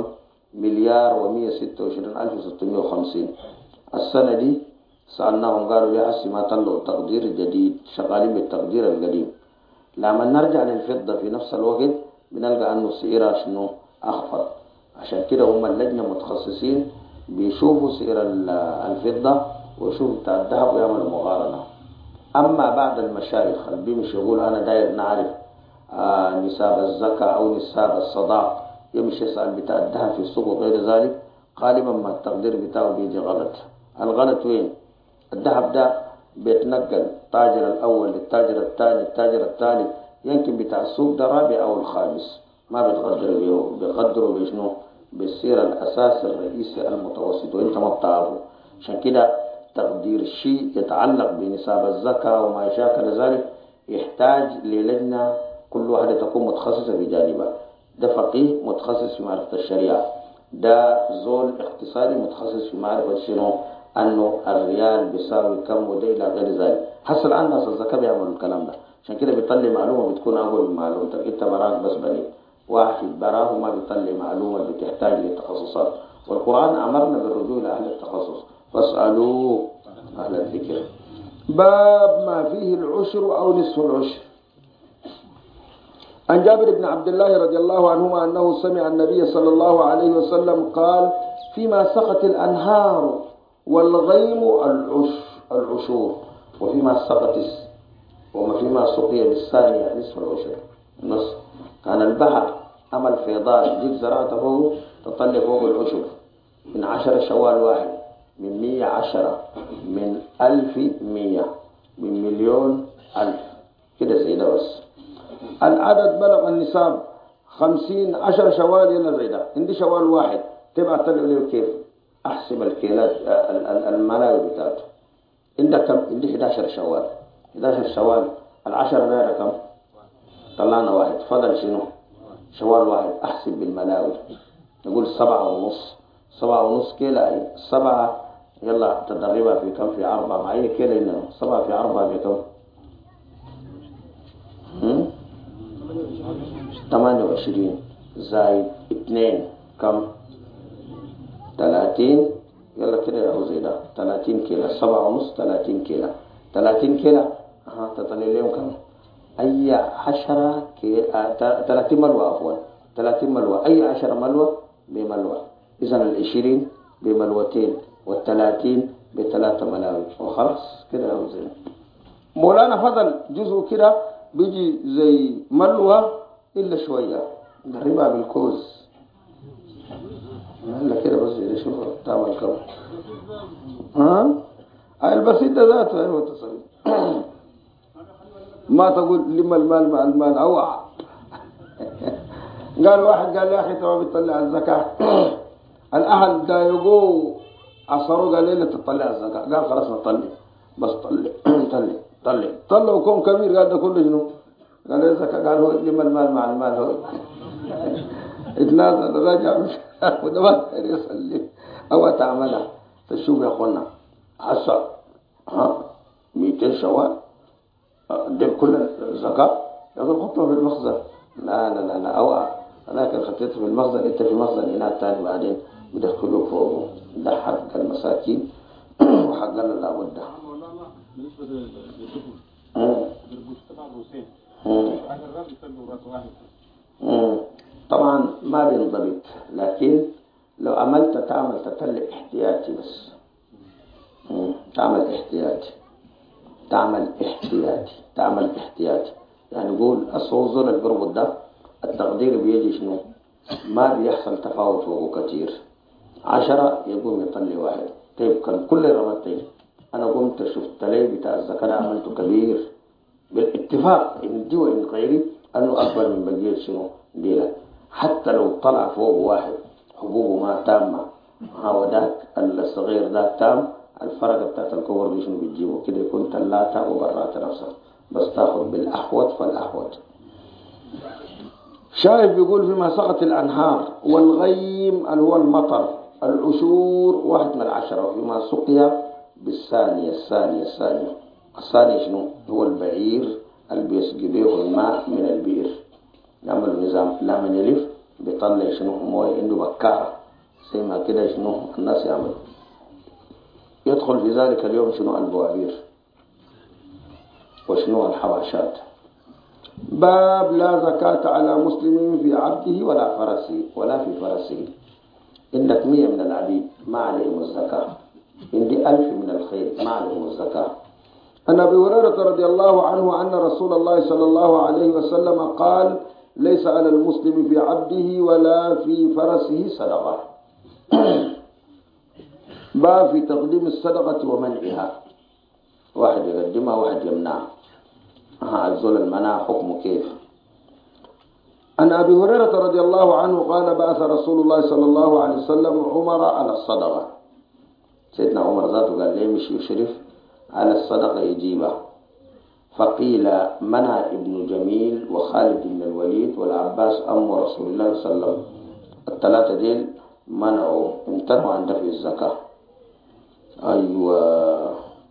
1,126,650. السنة دي سألناهم قالوا لي هسي ما طلعوا تقدير جديد شغالين بالتقدير القديم لما نرجع للفضة في نفس الوقت بنلقى أنه سعرها شنو أخفض. عشان كده هم اللجنة متخصصين بيشوفوا سعر الفضة ويشوفوا بتاع الذهب ويعملوا مقارنة. أما بعد المشايخ اللي بيمشي يقول أنا داير نعرف نساب الزكاة أو نساب الصداق، يمشي يسأل بتاع الذهب في السوق وغير ذلك، غالبا ما التقدير بتاعه بيجي غلط. الغلط وين؟ الذهب ده بيتنقل التاجر الأول للتاجر الثاني التاجر الثالث، يمكن بتاع السوق ده رابع أو الخامس، ما بيقدروا بيه، بيقدروا بشنو؟ بالسعر الأساس الرئيسي المتوسط وانت ما بتعرفه. عشان كده تقدير الشيء يتعلق بنساب الزكاة وما شاكل ذلك يحتاج للجنة كل واحدة تكون متخصصة في جانبها. ده فقيه متخصص في معرفة الشريعة، ده زول اقتصادي متخصص في معرفة شنو انه الريال بيساوي كم وده الى غير ذلك. حصل عن ناس الزكاة بيعملوا الكلام ده، عشان كده بيطلع معلومة بتكون اقوى من معلومتك انت، براك بس بني واحد براه ما بيطلع معلومة بتحتاج للتخصصات. والقرآن امرنا بالرجوع لاهل التخصص، فاسألوا اهل الذكر. باب ما فيه العشر او نصف العشر. عن جابر بن عبد الله رضي الله عنهما أنه سمع النبي صلى الله عليه وسلم قال فيما سقت الأنهار والغيم العشور، وفيما سقت فيما سقي بالثانية نصف العشر. نص كان البحر أما الفيضان جيب زراعة فوق تطلع فوق العشر من 10 شوال واحد، من 110، من 1000 100، من مليون 1000 كده زي ده. بس العدد بلغ النصاب 50 10 شوال يلا زي ده، عندي شوال واحد تبع تطلع له كيف؟ احسب الكيلات الملاوي بتاعته. عندك كم؟ عندي 11 شوال. 11 شوال العشرة دايره كم؟ طلعنا واحد، فضل شنو؟ شوال واحد. احسب بالملاوي، نقول 7.5، 7.5 كيلو. اي 7 يلا تدربها في كم؟ في 4 مع اي كيلو هنا 7 في 4 بكم؟ 28 زائد 2 كم؟ 30. يلا كده يا زي ده 30 كيلو. 7.5 30 كيلو. 30 كيلو تطلع لهم كم؟ أي 10 كيلو 30 ملوى عفوا 30 ملوى. أي 10 ملوى بملوى. إذا 20 بملوتين وال30 ب3 ملاوي وخلاص كده يا زي. مولانا فضل جزء كده بيجي زي ملوى إلا شوية نقربها بالكوز هلا كده بس إذا شوف تعمل كم. البسيط ده ذاته أيوة تصريف. ما تقول لما المال مع المال أوعى. قال واحد قال يا أخي تبغى بتطلع الزكاة. الأهل دا يقو عصروا قال ليلة تطلع الزكاة. قال خلاص نطلع بس طلع وكون كبير. قال ده كله شنو؟ قال لي الزكاة. قال هو لما المال مع المال هو. اتنازل رجع وده ما قدر يصلي أو تعملها. تشوف يا أخوانا هسه 200 شوال دي كل الزكاة يقول حطها في المخزن. لا أوعى، لكن خطيته في المخزن أنت في مخزن هنا الثاني بعدين بدخلوه فوق. ده حق المساكين وحق الله لابد. بالنسبة للدخول بالبوش تبع الروسين على الرب يسلوا راس واحد. طبعا ما بينضبط، لكن لو عملت تعمل تطلع احتياطي بس. تعمل احتياطي يعني قول الصوزون القرب ده التقدير بيجي شنو؟ ما بيحصل تفاوت فوقه كتير. 10 يقوم يطلع واحد. طيب كان كل رمتين أنا قمت شفت لي بتاع الزكاة عملته كبير بالاتفاق إن دي وإن غيري أنه أكبر من بقية شنو ديلا. حتى لو طلع فوق واحد حبوبه ما تامة هو ذاك الصغير ذاك تام، الفرق بتاعت الكبر دي شنو بتجيبه كده يكون 3 وبرات نفسه بس تاخد بالأحوط فالأحوط. شايف بيقول فيما سقط الأنهار والغيم اللي هو المطر العشور 1 من 10، وفيما سقي بالثانية. الثانية شنو؟ هو البعير اللي بيسقي به الماء من البئر. يعمل نظام لا من يلف بيطلع شنو مويه عنده بكارة زي ما كده شنو الناس يعمل. يدخل في ذلك اليوم شنو البوابير وشنو الحواشات. باب لا زكاة على مسلم في عبده ولا فرسه ولا في فرسه. عندك 100 من العبيد ما عليهم الزكاة، عندي 1000 من الخيل ما عليهم الزكاة. عن أبي هريرة رضي الله عنه أن رسول الله صلى الله عليه وسلم قال: ليس على المسلم في عبده ولا في فرسه صدقة. باب في تقديم الصدقة ومنعها، واحد يقدمها واحد يمنعها. الزول المنع حكمه كيف؟ عن أبي هريرة رضي الله عنه قال: بعث رسول الله صلى الله عليه وسلم عمر على الصدقة. سيدنا عمر ذاته قال ليه مش يشرف على الصدقة يجيبها. فقيل منع ابن جميل وخالد بن الوليد والعباس أم رسول الله صلى الله عليه وسلم، الثلاثة ديل منعوا امتنعوا عن دفع الزكاة. أيوة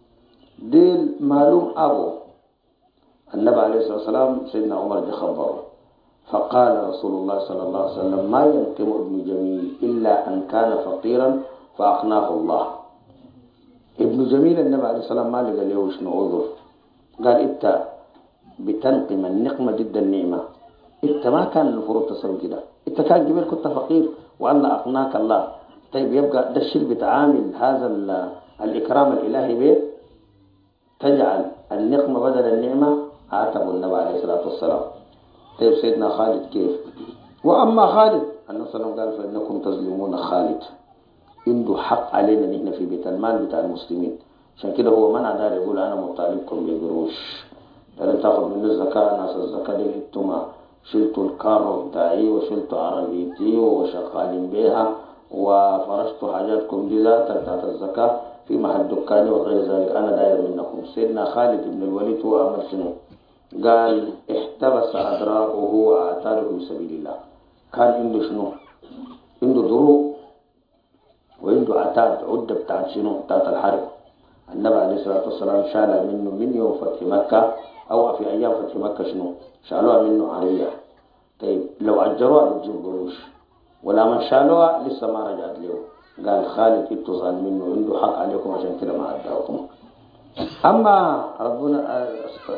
ديل معلوم أبو النبي عليه الصلاة والسلام. سيدنا عمر خبره فقال رسول الله صلى الله عليه وسلم: ما ينقم ابن جميل إلا أن كان فقيرا فأغناه الله. ابن جميل النبي عليه الصلاة والسلام ما لقى له شنو عذر، قال: انت بتنقم النقمة ضد النعمة، انت ما كان المفروض تسوي كده، انت كان قبل كنت فقير والله أغناك الله. طيب يبقى ده الشيء بتعامل هذا الإكرام الإلهي به، تجعل النقمة بدل النعمة. عاتبوا النبي عليه الصلاة والسلام. طيب سيدنا خالد كيف؟ وأما خالد النبي صلى الله عليه وسلم قال: فإنكم تظلمون خالد، عنده حق علينا نحن في بيت المال بتاع المسلمين. عشان كده هو منع دار يقول: أنا مطالبكم بقروش، لأن تاخذ من الزكاة. ناس الزكاة دي انتم شلتوا الكار بتاعي وشلتوا عربيتي وشغالين بها وفرشتوا حاجاتكم دي ذاتها بتاعت الزكاة في محل دكاني وغير ذلك، أنا داير منكم. سيدنا خالد بن الوليد هو عمل شنو؟ قال: احتبس أدراعه وأعتاده في سبيل الله. كان عنده شنو؟ عنده دروع وعنده عتاد، عدة بتاعت شنو؟ بتاعت الحرب. النبي عليه الصلاة والسلام شالها منه من يوم فتح مكة، أو في أيام فتح مكة شنو؟ شالوها منه عرية. طيب لو أجروها بتجيب قروش، ولا من شالوها لسه ما رجعت له. قال: خالد انتوا ظالمين منه، عنده حق عليكم عشان كده ما أداكم. أما ربنا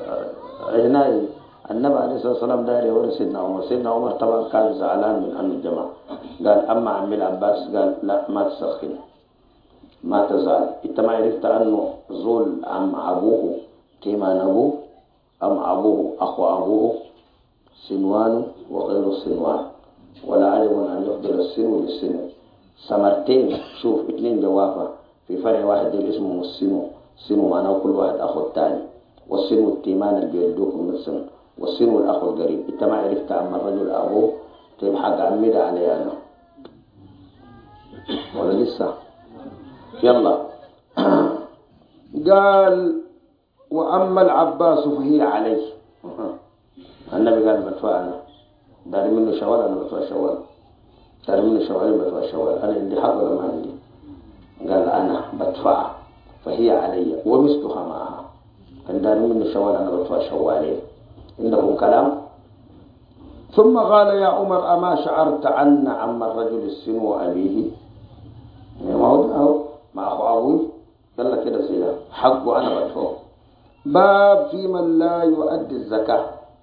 عناي النبي عليه الصلاة والسلام داير يوري سيدنا عمر. سيدنا عمر طبعا كان زعلان من أن الجماعة. قال: أما عمي العباس قال: لا ما تسخن ما تزعل، انت ما عرفت أنه زول عم أبوه تيمان أبوه، أم أبوه أخو أبوه، سنوان وغير السنوان، ولا عجب أن يفضل السن للسن. سمرتين شوف 2 جوافة في فرع واحد دي اسمه السنو. سنو معناه كل واحد أخو الثاني، والسنو التيمان اللي بيلدوكم من السن، والسنو الأخو القريب. انت ما عرفت عم الرجل أبوه، طيب حق عمي ده علي أنا ولا لسه؟ يلا. قال: وأما العباس فهي عليه. النبي قال: بدفع أنا، داري منه شوال أنا بدفع شوال، داري منه شوال بدفع شوال، أنا عندي حق ولا ما عندي؟ قال: أنا بدفع فهي علي ومثلها معها. كان داري منه شوال أنا بدفع شوالين. عندكم كلام؟ ثم قال: يا عمر أما شعرت أن عم الرجل السنو أبيه؟ ما هو مع أخو أبوي. يلا كده سيدا حقه أنا بدفعه. باب في من لا يؤدي الزكاة.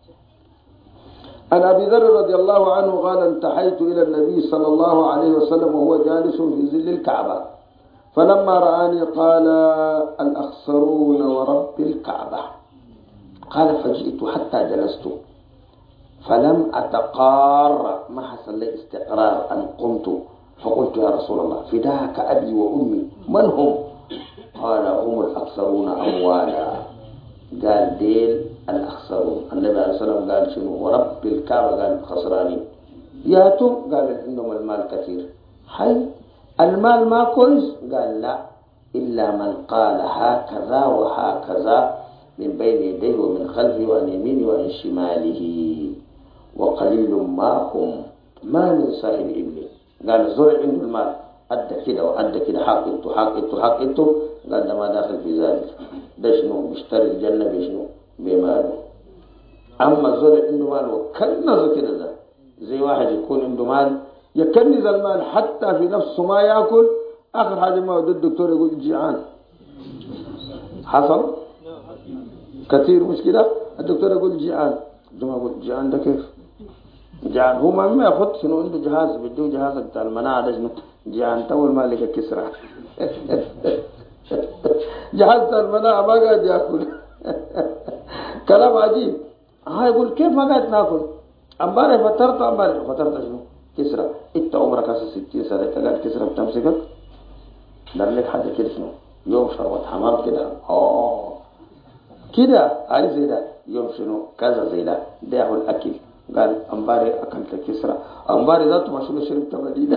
عن أبي ذر رضي الله عنه قال: انتحيت إلى النبي صلى الله عليه وسلم وهو جالس في ظل الكعبة، فلما رآني قال: الأخسرون ورب الكعبة. قال: فجئت حتى جلست فلم أتقار، ما حصل لي استقرار أن قمت، فقلت: يا رسول الله فداك أبي وأمي، من هم؟ قال: هم الأكثرون أموالا. قال: ديل الأخسرون. النبي عليه الصلاة والسلام قال: شنو؟ ورب الكعبة. قال: خسرانين. ياتم؟ قال: عندهم المال كثير. حي المال ما كويس؟ قال: لا، إلا من قال هكذا وهكذا من بين يديه ومن خلفه وعن يمينه وعن شماله، وقليل ما هم، ما من صاحب إبل. قال: الزرع عنده المال أدى كده وأدى كده، حق انتو. قال: ده ما داخل في ذلك، ده شنو؟ بيشتري الجنة بشنو؟ بماله. أما الزرع عنده مال وكنز كده، ده زي واحد يكون عنده مال يكنز المال حتى في نفسه ما يأكل، آخر حاجة ما ودى الدكتور يقول جيعان. حصل كثير مش كده؟ الدكتور يقول جيعان. جماعة قلت جعان ده كيف جعان هو ما ياخد شنو عنده جهاز بيديه جهاز بتاع المناعة ده شنو جعان تول ما لقى كسرة جهاز بتاع المناعة ما قاعد ياكل كلام عجيب. يقول كيف ما قاعد ناكل امبارح فطرت شنو كسرة. انت عمرك هسه 60 سنة انت قاعد كسرة بتمسكك دار لك حد كده شنو يوم شربت حمام كده كده عايز زي ده يوم شنو كذا زي ده هو الاكل. قال امباري اكلت كسرة امباري ذاته ما شنو شربت مدينة.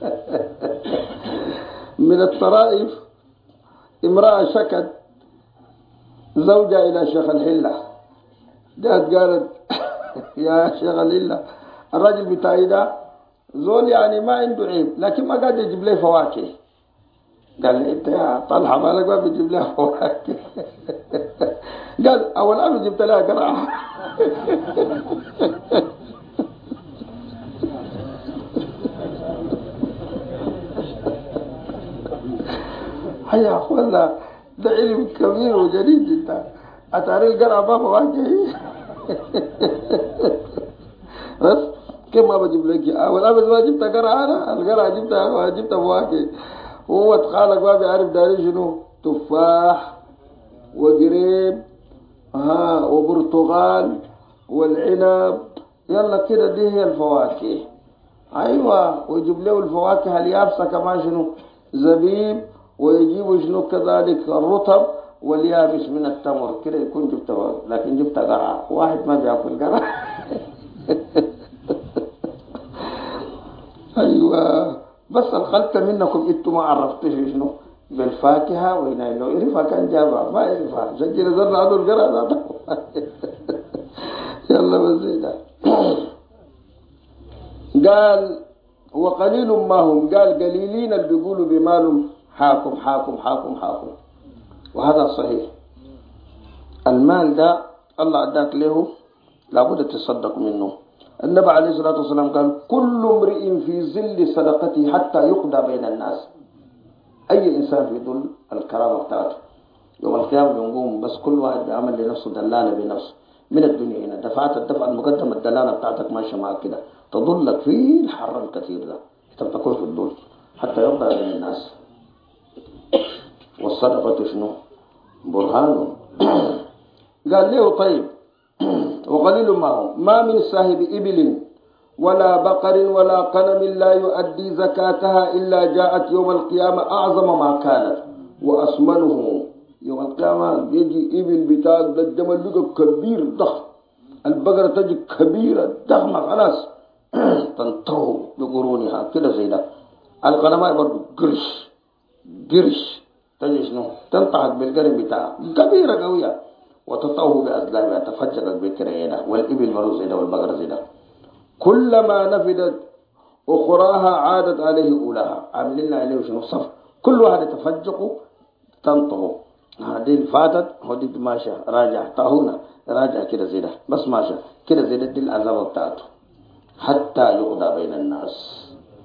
من الطرائف امرأة شكت زوجها الى شيخ الحلة جاءت قالت يا شيخ الحلة الراجل بتاعي ده زول يعني ما عنده عيب لكن ما قاعد يجيب لي فواكه. قال لي انت يا طلحة مالك ما بتجيب لها فواكه. قال اول امر جبت لها قرعة. يا اخوانا ده علم كبير وجديد جدا اتاري القرعة ما فواكه. بس كيف ما بجيب لك اول امر ما جبت قرعة انا القرعة جبت فواكه. هو اتخالق ما بيعرف داري شنو تفاح وقريب وبرتقال والعنب يلا كده دي هي الفواكه. ايوه ويجيب له الفواكه اليابسه كمان شنو زبيب ويجيبوا شنو كذلك الرطب واليابس من التمر كده يكون جبت لكن جبت قرع واحد ما بياكل قرع. ايوه بس الخلطة منكم انتم ما عرفتوش شنو بالفاكهة وهنا لو يعرفها كان جابها ما يعرفها سجل زرع له القرع ذاته. يلا بزيدا. قال وقليل ما هم قال قليلين اللي بيقولوا بمالهم حاكم حاكم حاكم حاكم. وهذا صحيح المال ده الله اداك له لابد تصدق منه. النبي عليه الصلاة والسلام قال كل امرئ في ظل صدقته حتى يقضى بين الناس. أي إنسان في ظل الكرامة بتاعته يوم القيامة بنقوم بس كل واحد بيعمل لنفسه دلالة بنفسه من الدنيا هنا دفعت الدفع المقدم الدلالة بتاعتك ماشية معك كده تظلك في الحر الكثير ده أنت بتكون في الظل حتى يقضى بين الناس. والصدقة شنو برهان. قال له طيب وقليل ما من صاحب إبل ولا بقر ولا قنم لا يؤدي زكاتها إلا جاءت يوم القيامة أعظم ما كانت وأسمنه. يوم القيامة بيجي إبل بتاعك ده الجمل لقى كبير ضخم البقرة تجي كبيرة ضخمة خلاص تنطو بقرونها كده زي ده. الغنماء برضو قرش تجي شنو تنطحك بالقرن بتاعها كبيرة قوية وتطوه بأسلامها تفجرت بكرينا. والإبل برضو زي ده والبقرة زي ده كلما نفدت أخراها عادت عليه أولاها. عاملين عليه شنو صف كل واحد تفجقوا تنطقوا هذه فاتت هذه ماشى راجع طاهونا راجع كده زي ده بس ماشى كده زي ده دي العذاب بتاعته حتى يقضى بين الناس.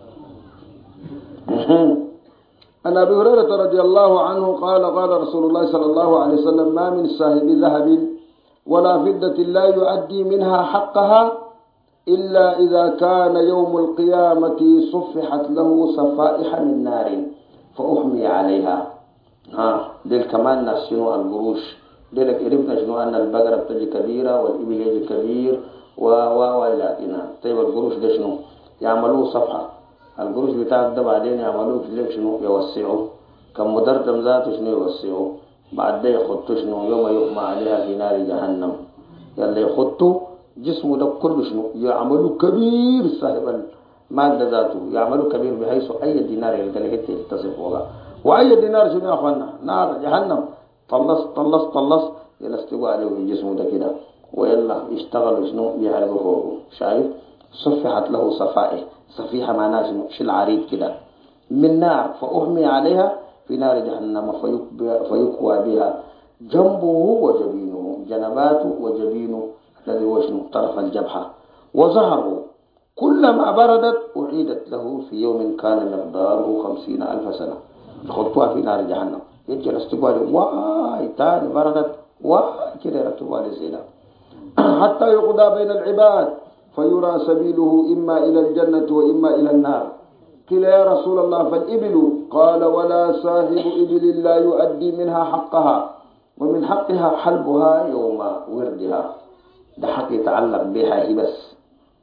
عن أبي هريرة رضي الله عنه قال قال رسول الله صلى الله عليه وسلم ما من صاحب ذهب ولا فضة لا يؤدي منها حقها إلا إذا كان يوم القيامة صفحت له صفائح من نار فأحمي عليها. ديل كمان ناس شنو القروش ديلك عرفنا شنو أن البقرة بتجي كبيرة والإبل يجي كبير وإلى آخره. طيب القروش ده شنو يعملوه صفحة القروش بتاعك ده بعدين يعملوه ليك شنو يوسعوه كم مدردم ذاته شنو يوسعوه بعد ده يخطوا شنو يوم يحمى عليها في نار جهنم. يلا يخطوا جسمه ده كله شنو يعملوا كبير صاحب المال ده ذاته يعملوا كبير بحيث أي دينار يلقى له حتة يتصف وضع. وأي دينار شنو يا أخوانا نار جهنم طلص يلستقوا عليه جسمه ده كده ويلا يشتغلوا شنو يحرقوا فوقه. شايف صفحت له صفيحة معناها شنو شل عريض كده من نار فأحمي عليها في نار جهنم فيكوى بها جنبه وجبينه جنباته وجبينه الذي هو شنو طرف الجبهة وظهره كلما بردت أعيدت له في يوم كان مقداره 50,000 سنة. يخطوها في نار جهنم يجي الاستقبال واي تاني بردت واي كده يرتبوا على زينة. حتى يقضى بين العباد فيرى سبيله إما إلى الجنة وإما إلى النار. قيل يا رسول الله فالإبل؟ قال ولا صاحب إبل لا يؤدي منها حقها، ومن حقها حلبها يوم وردها. ده حق يتعلق بها هي بس،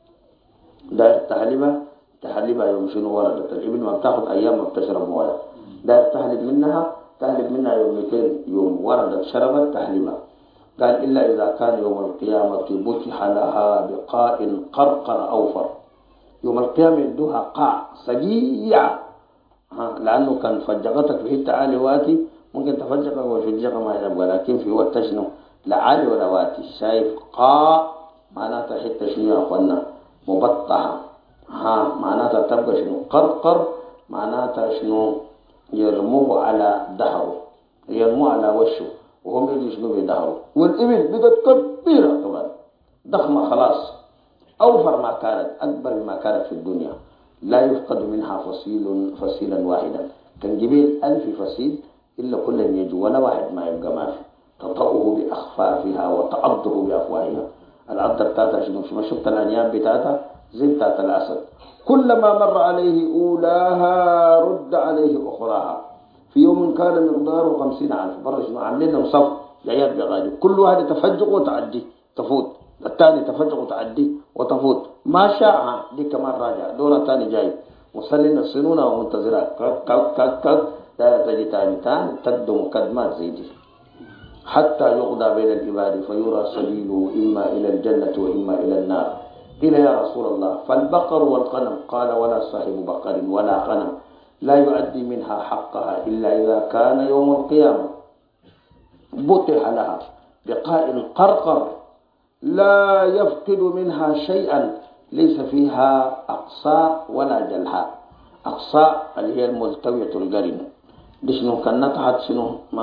داير تحلبها يوم شنو وردت. الإبل ما بتاخد أيام ما بتشرب مويه، داير تحلب منها يومين، يوم وردت شربت تحلبها. قال إلا إذا كان يوم القيامة بتح لها بقاء قرقر أوفر. يوم القيامة يدوها قاع سجيع، لأنه كان فجقتك في حتة عالي واتي ممكن تفجقك وشجقك ما يبقى، لكن في وقت شنو لا عالي ولا واتي. شايف قاع معناتها حتة شنو يا أخوانا مبطحة، معناتها تبقى شنو قرقر، معناتها شنو يرموه على ظهره، يرموه على وشه وهم يجي شنو بظهره. والإبل بقت كبيرة طبعا ضخمة خلاص، أوفر ما كانت، أكبر ما كانت في الدنيا، لا يفقد منها فصيلا واحدا. كان جبيل 1000 فصيل إلا كل يجي ولا واحد ما يبقى ما في. تطأه بأخفافها وتعضه بأفواهها. العضة بتاعتها شنو؟ ما شفت الأنياب بتاعتها زي بتاعت الأسد، كلما مر عليه أولاها رد عليه أخراها. في يوم كان مقداره 50,000. برا شنو عاملين لهم صف جايات بغالي، كل واحد تفجق وتعدي تفوت، الثاني تفجق وتعدي وتفوت، ما شاء دي كمان راجع دورة ثاني جاي، وصلنا السنون ومنتظرات كك دائرة تجي تاني تقدم مقدمات زي دي حتى يقضى بين العباد فيرى سبيله إما إلى الجنة وإما إلى النار. قيل يا رسول الله فالبقر والغنم؟ قال ولا صاحب بقر ولا غنم لا يؤدي منها حقها إلا إذا كان يوم القيامة بطح لها بقاء قرقر لا يفقد منها شيئا، ليس فيها أقصاء ولا جلحاء. أقصاء اللي هي الملتوية القرن دي شنو كان نطحت شنو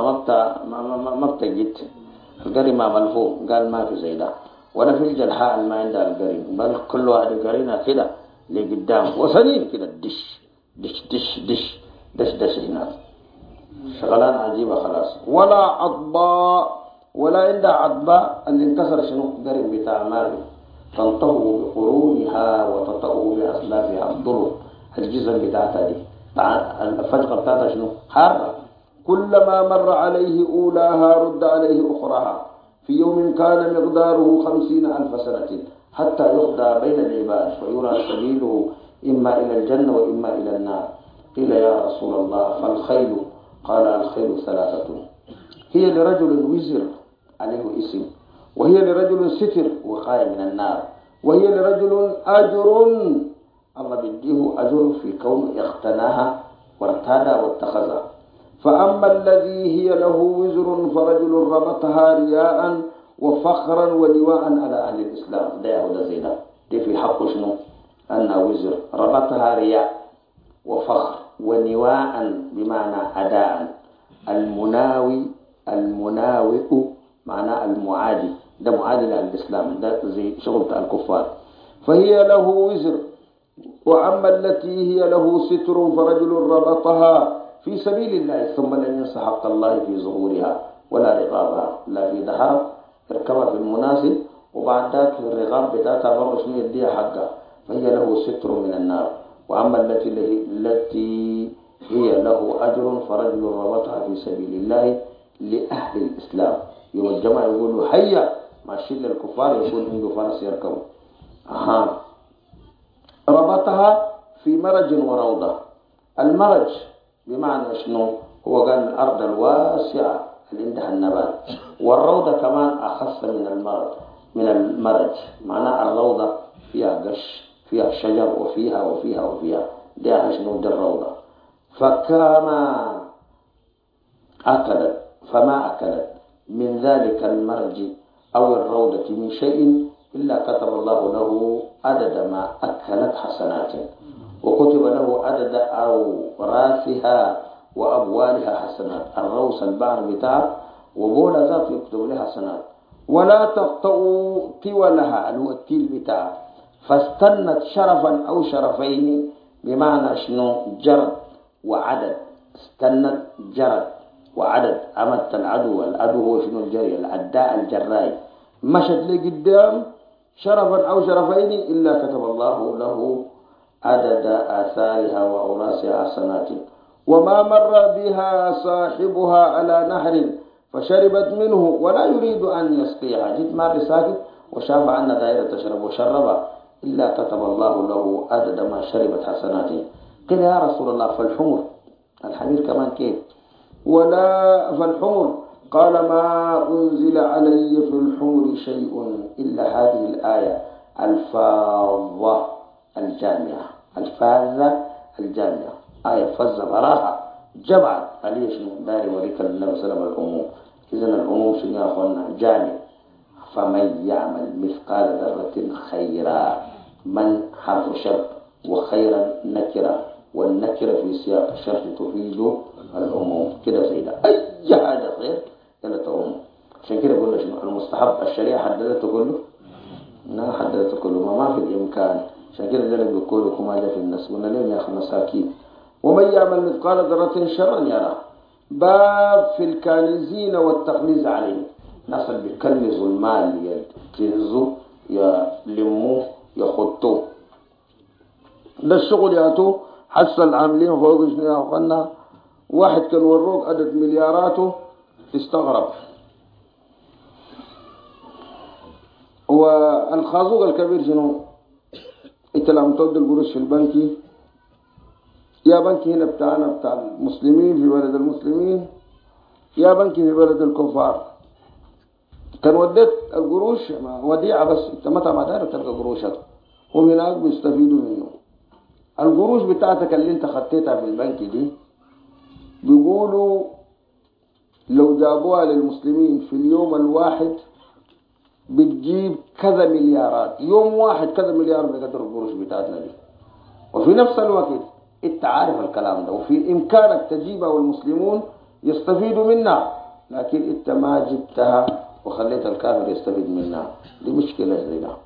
ما بتجد القرن ما ملفوف، قال ما في زي ده. ولا في الجلحاء ما عندها القرن، بل كل واحد قرينها كده لقدام وسنين كده دش دش دش دش دش دش هناك شغلان عجيبة خلاص. ولا عضباء، ولا عندها عضباء اللي انكسر شنو قرن بتاع مالي، تنطه بقرونها وتطأه بأسلافها الضر. الجزم بتاعتها دي الفجقة بتاعتها شنو حارة، كلما مر عليه أولاها رد عليه أخراها. في يوم كان مقداره 50,000 سنة حتى يقضى بين العباد فيرى سبيله إما إلى الجنة وإما إلى النار. قيل يا رسول الله فالخيل؟ قال الخيل 3، هي لرجل وزر عليه اسم، وهي لرجل ستر وقاية من النار، وهي لرجل أجر الله بيديه أجر في كون اقتناها وارتادها واتخذها. فأما الذي هي له وزر فرجل ربطها رياء وفخرا ولواء على أهل الإسلام. ده يهودا زينا دي في حق شنو أن وزر ربطها رياء وفخر ونواء بمعنى أداء. المناوئ معنى المعادي، ده معادي للإسلام، ده زي شغلة الكفار. فهي له وزر. وأما التي هي له ستر فرجل ربطها في سبيل الله ثم لم ينس حق الله في ظهورها ولا رقابها، لا في ذهب تركبها في المناسب وبعد ذلك الرقاب بتاعتها برضه شنو يديها حقها، فهي له ستر من النار. وأما التي هي له أجر فرجل ربطها في سبيل الله لأهل الإسلام. يوم الجماعة يقولوا هيا ماشيين للكفار، يقول عنده فرس يركبوا. ربطها في مرج وروضة. المرج بمعنى شنو؟ هو قال الأرض الواسعة اللي عندها النبات، والروضة كمان أخص من المرج، معناها الروضة فيها قش فيها شجر وفيها دي شنو دي الروضة. فما أكلت من ذلك المرج أو الروضة من شيء إلا كتب الله له عدد ما أكلت حسنات، وكتب له عدد أوراسها وأبوالها حسنات. الروس البحر بتاع وبولا ذات يكتب لها حسنات. ولا تقطعوا طولها اللي هو التيل بتاعها، فاستنت شرفا أو شرفين بمعنى شنو جرد وعدد. استنت جرد وعدد. عمدت العدو، العدو هو شنو الجري، العداء الجراي، مشت لقدام شرفا أو شرفين إلا كتب الله له عدد آثارها وأوراسها حسنات. وما مر بها صاحبها على نهر فشربت منه ولا يريد أن يسقيها، جد مار ساكت وشاف أن دائرة تشرب وشرب إلا كتب الله له عدد ما شربت حسنات. قيل يا رسول الله فالحمر، الحمير كمان كيف؟ ولا فالحمر، قال ما أنزل علي في الحمر شيء إلا هذه الآية الفاظة الجامعة. الفاظة الجامعة آية فزة براها جمعت عليه شنو داري وريك النبي صلى الله عليه وسلم الأمور. إذن الأمور شنو يا أخوانا جامع. فمن يعمل مثقال ذرة خيرا، من حرف شرط وخيرا نكرة، والنكرة في سياق الشرط تفيد الأمور كده سيدة أي حاجة خير يلا تقوم. عشان كده قلنا شنو المستحب الشريعة حددته كله؟ لا حددته كله ما في الإمكان. عشان كده ذلك بيقولوا كما جاء في الناس قلنا لهم يا أخي مساكين. ومن يعمل مثقال ذرة شرا يراه. باب في الكانزين والتغليظ عليه. ناس اللي بيكنزوا المال يكنزوا يلموه يخطوه ده الشغل ياتوه. حس العاملين فوق شنو يا أخوانا، واحد كان وروك عدد ملياراته استغرب. والخازوق الكبير شنو؟ انت لما تودي القروش في البنكي، يا بنكي هنا بتاعنا بتاع المسلمين في بلد المسلمين، يا بنكي في بلد الكفار. كان وديت القروش وديعة بس انت متى ما داير تلقى قروشك، هم هناك بيستفيدوا منه. القروش بتاعتك اللي انت خطيتها في البنك دي بيقولوا لو جابوها للمسلمين في اليوم الواحد بتجيب كذا مليارات. يوم واحد كذا مليار بقدر القروش بتاعتنا دي. وفي نفس الوقت انت عارف الكلام ده وفي امكانك تجيبها والمسلمون يستفيدوا منها، لكن انت ما جبتها وخليت الكافر يستفيد منها. دي مشكلة زي ده.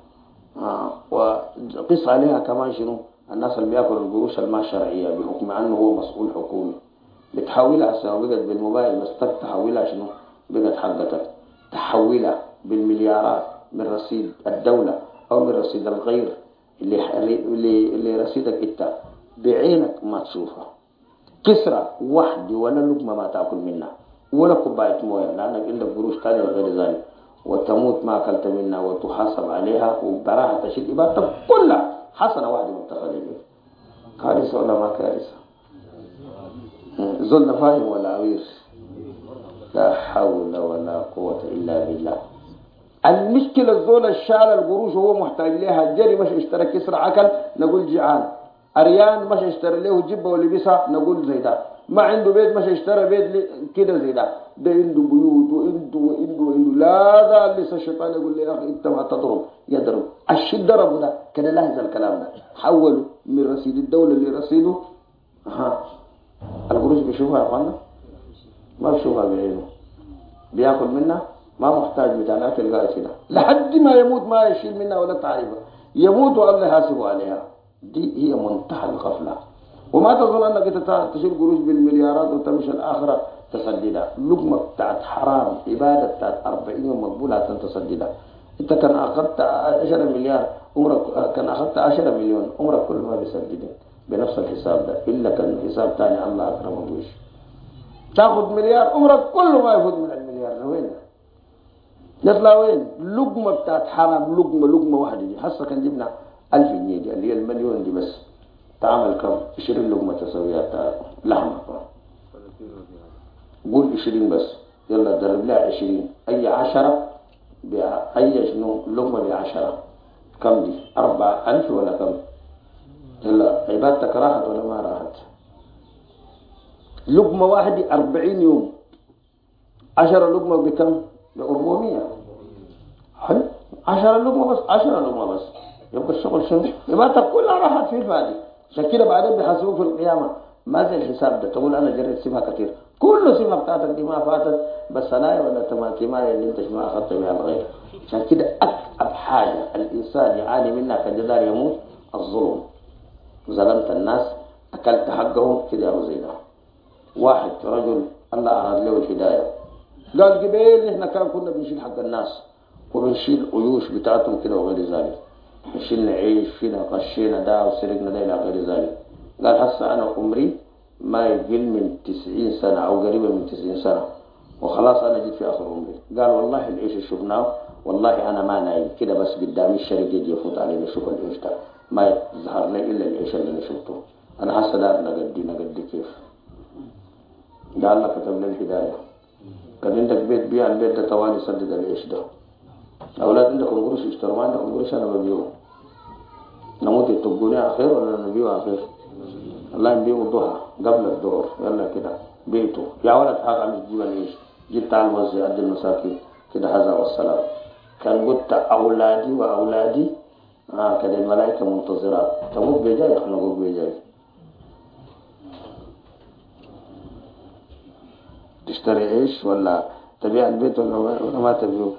وقص عليها كمان شنو الناس اللي بياكلوا القروش الما شرعية بحكم عنه هو مسؤول حكومي، بتحولها سواء بقت بالموبايل بس تحولها شنو بقت حقتك، تحولها بالمليارات من رصيد الدولة أو من رصيد الغير اللي رصيدك انت بعينك ما تشوفها. كسرة واحدة ولا لقمة ما تأكل منها ولا كوباية موية، لأنك عندك قروش تانية وغير ذلك، وتموت ما أكلت منها وتحاسب عليها وبراها تشيل إبادتك كلها حسنة واحدة متخذ لي. كارثة ولا ما كارثة؟ زلنا فاهم ولا عوير؟ لا حول ولا قوة إلا بالله. المشكلة الزول الشال القروش هو محتاج لها. جري مش اشترى كسر عكل نقول جعان، أريان مش اشترى له جبة ولبسها نقول زي ده، ما عنده بيت مش اشترى بيت كده زي ده. ده عنده بيوت وعنده لا ده لسه الشيطان يقول لي يا أخي أنت ما تضرب يضرب. الشد ضربه ده كده لاحظ الكلام ده، حولوا من رصيد الدولة اللي رصيده القروش بيشوفها يا أخوانا ما بيشوفها بعينه، بياكل منها ما محتاج بتاع الاكل قاعد كده لحد ما يموت ما يشيل منها ولا تعرفها، يموت والله يحاسبه عليها. دي هي منتهى الغفله. وما تظن انك انت تشيل قروش بالمليارات وتمشي الاخره تسددها. لقمه بتاعت حرام عباده بتاعت 40 يوم مقبوله تصددها. انت كان اخذت 10 مليار عمرك، كان اخذت 10 مليون عمرك كل ما بيسددك بنفس الحساب ده، الا كان حساب ثاني الله اكرمه بوش. تاخذ مليار عمرك كله ما يفوت من المليار. وين يطلع؟ وين لقمة بتاعت حرام؟ لقمة واحدة دي هسه كان جبنا 1000 جنيه دي اللي هي المليون دي بس تعمل كم؟ 20 لقمة تسويها لحمة. قول 20 بس يلا درب لها 20 أي 10 أي شنو لقمة ب10 كم دي؟ 4000 ولا كم؟ يلا عبادتك راحت ولا ما راحت؟ لقمة واحدة 40 يوم 10 لقمة بكم؟ ب400. حلو 10 لقمة بس 10 لقمة بس يبقى الشغل شنو؟ عبادتك كلها راحت في الفادي. عشان كده بعدين بيحاسبوك في القيامة ما زي الحساب ده تقول أنا جريت سمها كثير، كل سمها بتاعتك دي ما فاتت بس صنايع ولا تماتيماية اللي انت ما أخذت بها الغير. عشان كده أكثر حاجة الإنسان يعاني منها كجدار يموت الظلم. ظلمت الناس أكلت حقهم كده أو زي ده. واحد رجل الله أراد له الهداية قال قبيل إحنا كنا بنشيل حق الناس وبنشيل عيوش بتاعتهم كده وغير ذلك، نشيلنا عيش فينا غشينا ده وسرقنا ده إلى غير ذلك. قال هسه أنا عمري ما يقل من 90 سنة أو قريبا من 90 سنة، وخلاص أنا جيت في آخر عمري. قال والله العيش اللي شفناه والله أنا ما نايم كده، بس قدامي الشريك يجي يفوت علينا يشوف العيش ده ما يظهر لي إلا العيش اللي أنا شفته. أنا هسه دار نقدي كيف. ده الله كتب لي الهداية. كان عندك بيت بيع البيت ده توالي سدد العيش ده. أولاد عندكم قروش يشتروا، ما عندكم قروش أنا ببيعه. نموت يتبقوني أخير ولا نبيعه أخير؟ الله يبيعه الضحى قبل الظهر، يلا كده بيته يا ولد حاجة عم تجيب العيش، جيت تعال وزع قد المساكين كده هذا والسلام. كان قلت أولادي وأولادي كده الملائكة منتظرات تموت بيجاي يخلقوك بيجاي. تشتري عيش ولا تبيع البيت ولا ما تبيعه؟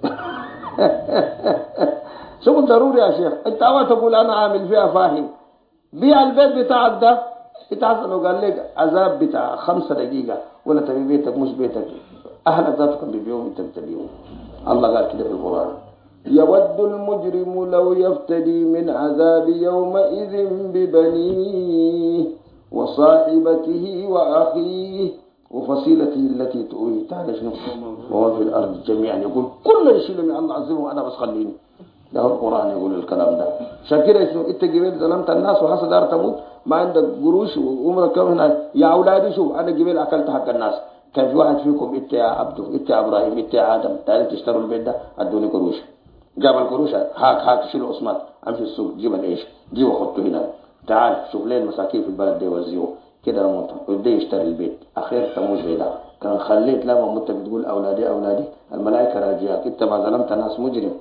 شغل ضروري يا شيخ. انت اول تقول انا عامل فيها فاهم، بيع البيت بتاعك ده اتحسن وقال لك عذاب بتاع 5 دقيقة ولا تبي بيتك مش بيتك، اهل ذاتكم بيبيعهم انت بتبيعهم. الله قال كده في القرآن يود المجرم لو يفتدي من عذاب يومئذ ببنيه وصاحبته وأخيه وفصيلته التي تؤويه. تعالى شنو وهو في الأرض جميعا يقول كل يشيل من الله عزيزه وأنا بس خليني. ده القرآن يقول الكلام ده. شاكرا شنو انت جبال ظلمت الناس وحسد دار تموت ما عندك قروش وعمرك كم هنا يا أولادي شوف أنا جبال أكلت حق الناس. كان في واحد فيكم انت يا عبدو انت يا إبراهيم انت يا آدم تعالوا تشتروا البيت ده ادوني قروش. جاب القروش هاك شيلوا عثمان امشي السوق جيب العيش جيب وحطه هنا. تعال شوف ليه المساكين في البلد دي وزيوه كده موت ويبدا يشتري البيت اخير تموت بيدا. كان خليت لما مت بتقول اولادي اولادي الملائكه راجياك انت ما ظلمت ناس مجرم.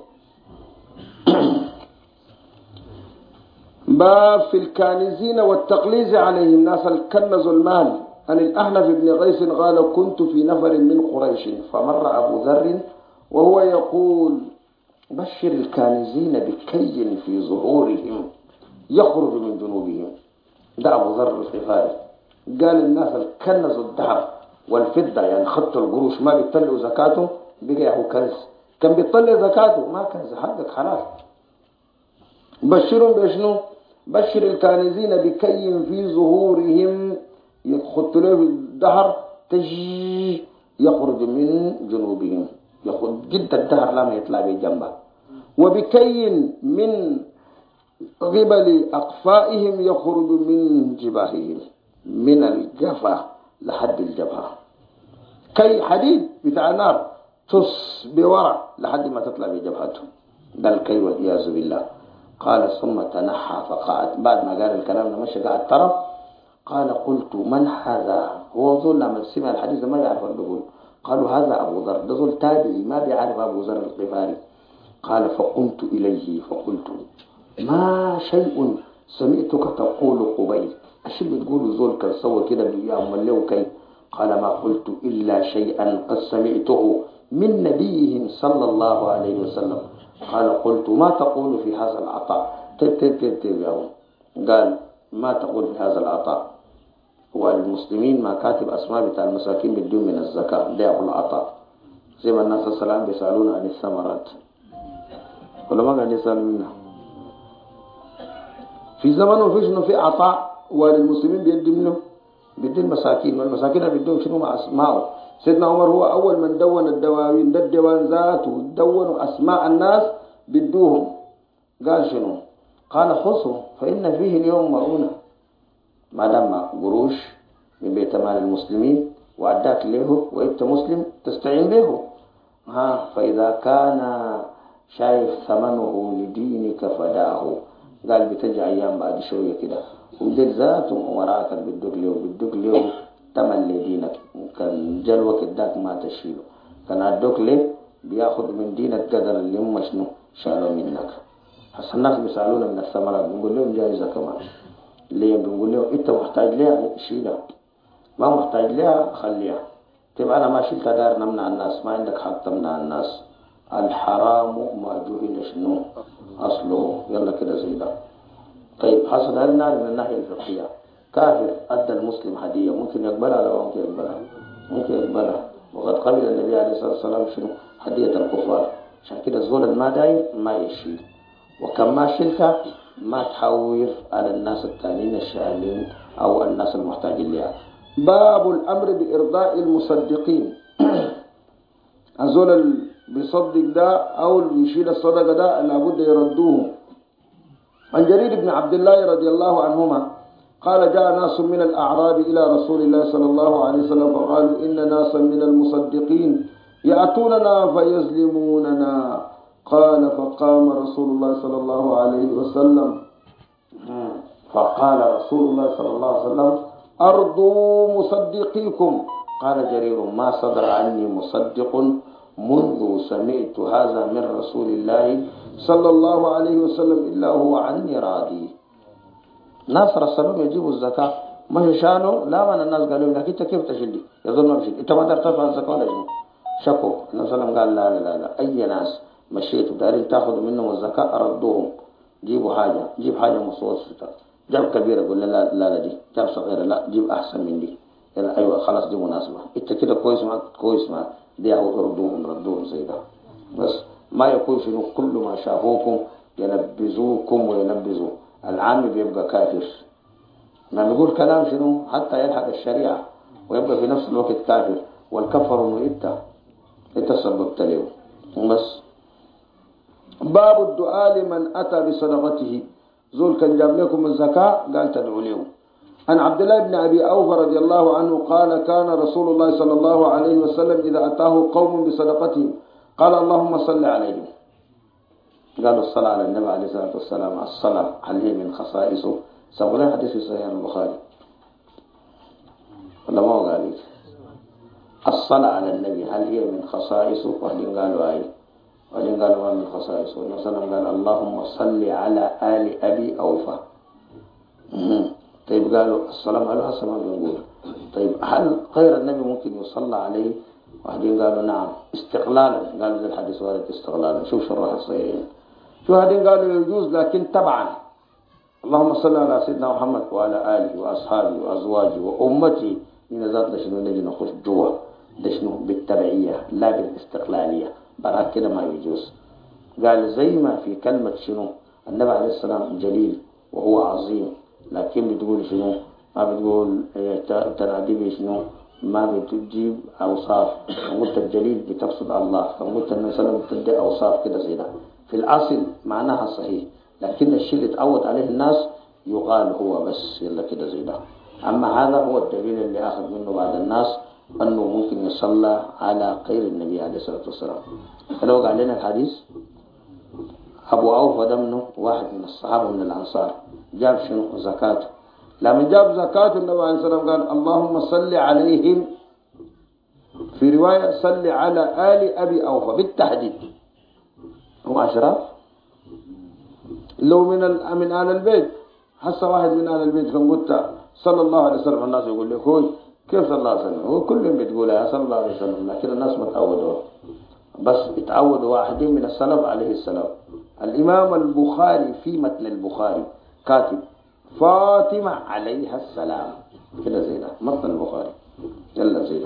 باب في الكانزين والتقليز عليهم ناس الكنز المال. عن الأحنف بن قيس قال كنت في نفر من قريش فمر أبو ذر وهو يقول بشر الكانزين بكي في ظهورهم يخرج من جنوبهم. ده أبو ذر الغفاري قال الناس الكنز الذهب والفضة يعني خط القروش ما بيطلعوا زكاته بقى هو كنز، كان بيطلع زكاته ما كنز حقك خلاص. بشرهم بشنو؟ بشر الكانزين بكي في ظهورهم يخط له الدهر تجي يخرج من جنوبهم يخرج جد الدهر لما يطلع بجنبه. وبكي من قبل أقفائهم يخرج من جباههم من الجفا لحد الجبهة. كي حديد بتاع نار تص بورا لحد ما تطلع بجبهتهم. ده الكي والعياذ بالله. قال ثم تنحى فقعد. بعد ما قال الكلام ده مشى قاعد طرف. قال قلت من هذا؟ هو ظل لما سمع الحديث ما يعرف اللي. قالوا هذا أبو ذر. ده ظل تابعي ما بيعرف أبو ذر الغفاري. قال فقمت إليه فقلت ما شيء سمعتك تقول قبيل. أشي بتقول ذول كان سوى كده بيام ولو كي. قال ما قلت إلا شيئا قد سمعته من نبيهم صلى الله عليه وسلم. قال قلت ما تقول في هذا العطاء؟ قال ما تقول في هذا العطاء؟ والمسلمين ما كاتب أسماء بتاع المساكين بدون من الزكاة ده أقول العطاء زي ما الناس السلام بيسألون عن الثمرات ولا ما قاعد يسألوا منها. في زمانه في شنو في عطاء والمسلمين بيدوا له بدون المساكين والمساكين بيدوا شنو مع أسماءه. سيدنا عمر هو أول من دون الدواوين ده الديوان ذاته دونوا أسماء الناس بدوهم. قال شنو؟ قال خصوا فإن فيه اليوم مرونة ما دام قروش من بيت مال المسلمين وأداك له وإنت مسلم تستعين به. فإذا كان شايف ثمنه لدينك فداه. قال بتجي أيام بعد شوية كده وديك ذاته وراك بدك له تمن لدينك. كان جل وقت داك ما تشيله كان أدوك له بياخد من دينك قدر اللي هم شنو شالوا منك. حسن الناس بيسألونا من الثمرات بنقول لهم جائزة كمان. ليه بنقول لهم انت محتاج لها شيلها ما محتاج لها خليها. تبقى أنا ما شلت دار نمنع الناس ما عندك حق تمنع الناس. الحرام ما جهل شنو أصله. يلا كده زي ده. طيب حصل هالنا من الناحية الفقهية كافر أدى المسلم هدية ممكن يقبلها ولا ممكن يقبلها؟ ممكن يقبلها. وقد قبل النبي عليه الصلاة والسلام شنو هدية الكفار. عشان كده الزول ما داير ما يشيل، وكم ما شلت ما تحور على الناس التانيين الشايلين أو الناس المحتاجين لها. باب الأمر بإرضاء المصدقين. الزول بيصدق ده أو يشيل الصدقة ده لابد يردوه. عن جرير بن عبد الله رضي الله عنهما قال جاء ناس من الأعراب إلى رسول الله صلى الله عليه وسلم فقالوا إن ناسا من المصدقين يأتوننا فيظلموننا. قال فقام رسول الله صلى الله عليه وسلم أرضوا مصدقيكم. قال جرير ما صدر عني مصدق منذ سمعت هذا من رسول الله صلى الله عليه وسلم إلا هو عني راضي. ناس رسلهم يجيبوا الزكاة ما شانوا لا من الناس قالوا لك انت كيف تشيل يظن ما بشيل انت ما تقدر ترفع الزكاة ولا شنو؟ شكوا النبي صلى الله عليه وسلم قال لا أي ناس مشيتوا دارين تاخذوا منهم الزكاة أردوهم. جيبوا حاجة، جيب حاجة متوسطة، جاب كبيرة قول لا دي، جاب صغيرة لا جيب أحسن من دي. يلا أيوة خلاص دي مناسبة انت كده كويس ما دي أو ردوهم زي ده. بس ما يكون شنو كل ما شافوكم ينبذوكم وينبذوا. العام بيبقى كافر ما نقول كلام شنو حتى يلحق الشريعة ويبقى في نفس الوقت كافر، والكفر انه انت سببت له. بس باب الدعاء لمن أتى بصدقته. زول كان جاب لكم الزكاة قال تدعوا له. عن عبد الله بن أبي أوفى رضي الله عنه قال كان رسول الله صلى الله عليه وسلم إذا أتاه قوم بصدقته قال اللهم صل عليهم. قالوا الصلاة على النبي عليه الصلاة والسلام الصلاة عليه من خصائصه. سأقول حديث في صحيح البخاري ولا ما هو قال الصلاة على النبي هل هي من خصائصه؟ وهل قالوا أي وهل قالوا ما من خصائصه؟ والنبي قال اللهم صل على آل أبي أوفى. طيب قالوا السلام عليه السلام بنقول طيب هل غير النبي ممكن يصلى عليه؟ وهل قالوا نعم استقلالا. قالوا ذي الحديث وارد استقلالا. شوف شرح الصحيحين. شو هذين قالوا يجوز لكن طبعا اللهم صل على سيدنا محمد وعلى آله وأصحابه وأزواجه وأمتي من ذات لشنو نجي نخش جوا لشنو بالتبعية لا بالاستقلالية. برا كده ما يجوز. قال زي ما في كلمة شنو النبي عليه السلام جليل وهو عظيم، لكن بتقول شنو ما بتقول تنادي شنو ما بتجيب أوصاف. فقلت الجليل بتقصد الله، فقلت النبي صلى الله عليه وسلم بتدي أوصاف كده زي ده في الأصل معناها صحيح، لكن الشيء اللي تعود عليه الناس يقال هو بس يلا كده زي ده. أما هذا هو الدليل اللي أخذ منه بعض الناس أنه ممكن يصلى على غير النبي عليه الصلاة والسلام. فلو قال لنا الحديث أبو أوفى ده منه واحد من الصحابة من الأنصار جاب شنو زكاته. لما جاب زكاة النبي عليه الصلاة والسلام قال اللهم صل عليهم. في رواية صل على آل أبي أوفى بالتحديد. هو أشراف لو من آل البيت حس واحد من آل البيت كان قلت صلى الله عليه وسلم الناس يقول لك هو كيف صلى الله عليه وسلم؟ هو كلهم بتقولها صلى الله عليه وسلم، لكن الناس ما تعودوا بس اتعودوا واحدين من السلف عليه السلام. الإمام البخاري في متن البخاري كاتب فاطمة عليها السلام كده زي ده متن البخاري يلا زي ده.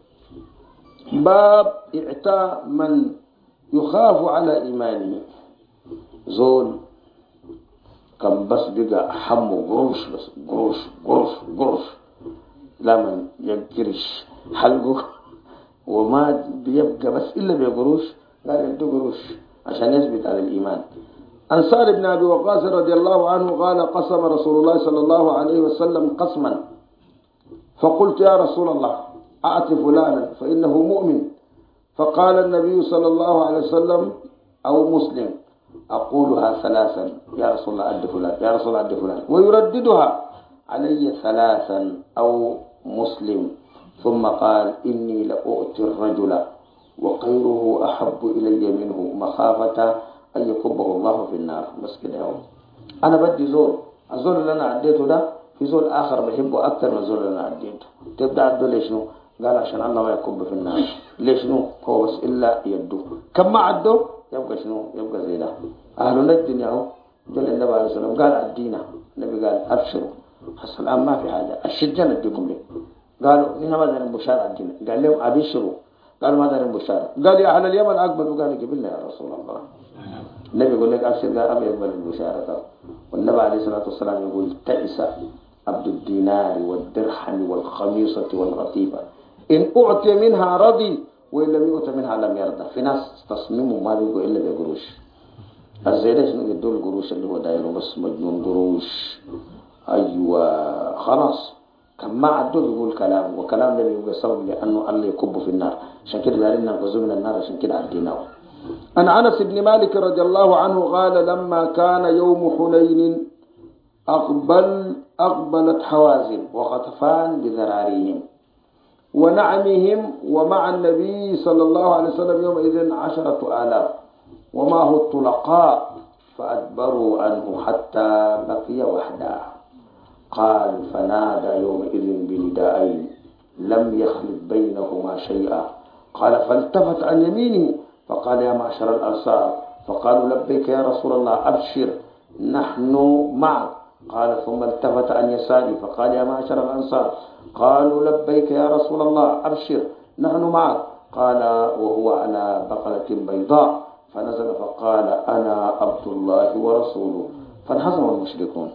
باب إعطاء من يخاف على إيمانه. زول كان بس بقى حمه قروش بس قروش لمن يقرش حلقه وما بيبقى بس إلا بقروش قال يدو قروش عشان يثبت على الإيمان. أنصار بن أبي وقاص رضي الله عنه قال قسم رسول الله صلى الله عليه وسلم قسما فقلت يا رسول الله أعط فلانا فإنه مؤمن. فقال النبي صلى الله عليه وسلم أو مسلم أقولها ثلاثا يا رسول الله أد فلان يا رسول الله أد فلان ويرددها علي ثلاثا أو مسلم. ثم قال إني لأؤتي الرجل وغيره أحب إلي منه مخافة أن يكبه الله في النار. بس كده أنا بدي زول الزول اللي أنا عديته ده في زول آخر بحبه أكثر من الزول اللي أنا عديته. تبدأ عدو ليش نو؟ قال عشان الله ما يكب في النار. ليش نو؟ هو بس إلا يدو كم ما عدو يبقى شنو يبقى زي ده. أهل نجد ياهو جل النبي عليه الصلاة والسلام قال عدينا. النبي قال أبشروا حس الآن ما في حاجة الشجة نديكم ليه. قالوا لنا ماذا البشار عدينا؟ قال لهم أبشروا قال ما دار البشارة. قال يا أهل اليمن أقبل. قال قبلنا يا رسول الله. النبي يقول لك أبشر. قال أبي يقبل البشارة. والنبي عليه الصلاة والسلام يقول تئس عبد الدينار والدرهم والخميصة والغطيبة إن أعطي منها رضي وإن لم يؤت منها لم يرضى. في ناس تصميمه ما بيقول إلا بقروش. الزيادة شنو يدوا القروش اللي هو دايره بس مجنون قروش. أيوة خلاص كان ما عدوا يقول كلام وكلام ده يبقى سبب لأنه الله يكب في النار. عشان كده قال لنا نغزو من النار عشان كده عديناه. عن أنس بن مالك رضي الله عنه قال لما كان يوم حنين أقبلت حوازن وغطفان بذراريهم ونعمهم ومع النبي صلى الله عليه وسلم يومئذ 10,000 وما هو الطلقاء فأدبروا عنه حتى بقي وحده. قال فنادى يومئذ بندائين لم يخلط بينهما شيئا. قال فالتفت عن يمينه فقال يا معشر الأنصار فقالوا لبيك يا رسول الله أبشر نحن معك. قال ثم التفت عن يساري فقال يا معشر الأنصار قالوا لبيك يا رسول الله أبشر نحن معك. قال وهو على بقلة بيضاء فنزل فقال أنا عبد الله ورسوله. فانهزم المشركون.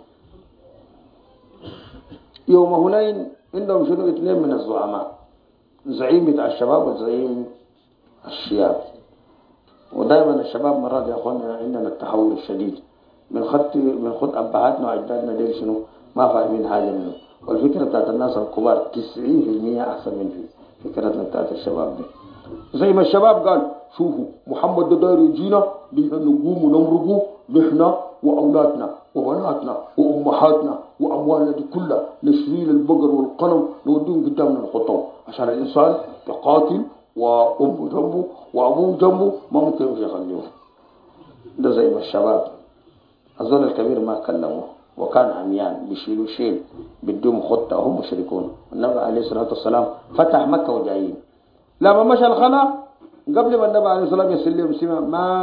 يوم هنين عندهم شنو 2 من الزعماء زعيم بتاع الشباب وزعيم الشياب. ودائما الشباب مرات يا اخوانا عندنا التحول الشديد من خد ابهاتنا واجدادنا ديل شنو ما فاهمين حاجه منه. والفكره بتاعت الناس الكبار 90% احسن من فكرتنا بتاعت الشباب دي. زي ما الشباب قال شوفوا محمد ده داير يجينا نقوم ونمرقه نحن واولادنا وبناتنا وامهاتنا واموالنا دي كلها نشري البقر والقلم نوديهم قدامنا نحطهم عشان الانسان يقاتل وامه جنبه وابوه جنبه ما ممكن يخليه. ده زي ما الشباب الزول الكبير ما كلموه وكان عميان بيشيلوا شيل بدهم خطه هم مشركون. النبي عليه الصلاه والسلام فتح مكه وجايين. لما مشى الخلا قبل ما النبي عليه الصلاه والسلام يسلم سمع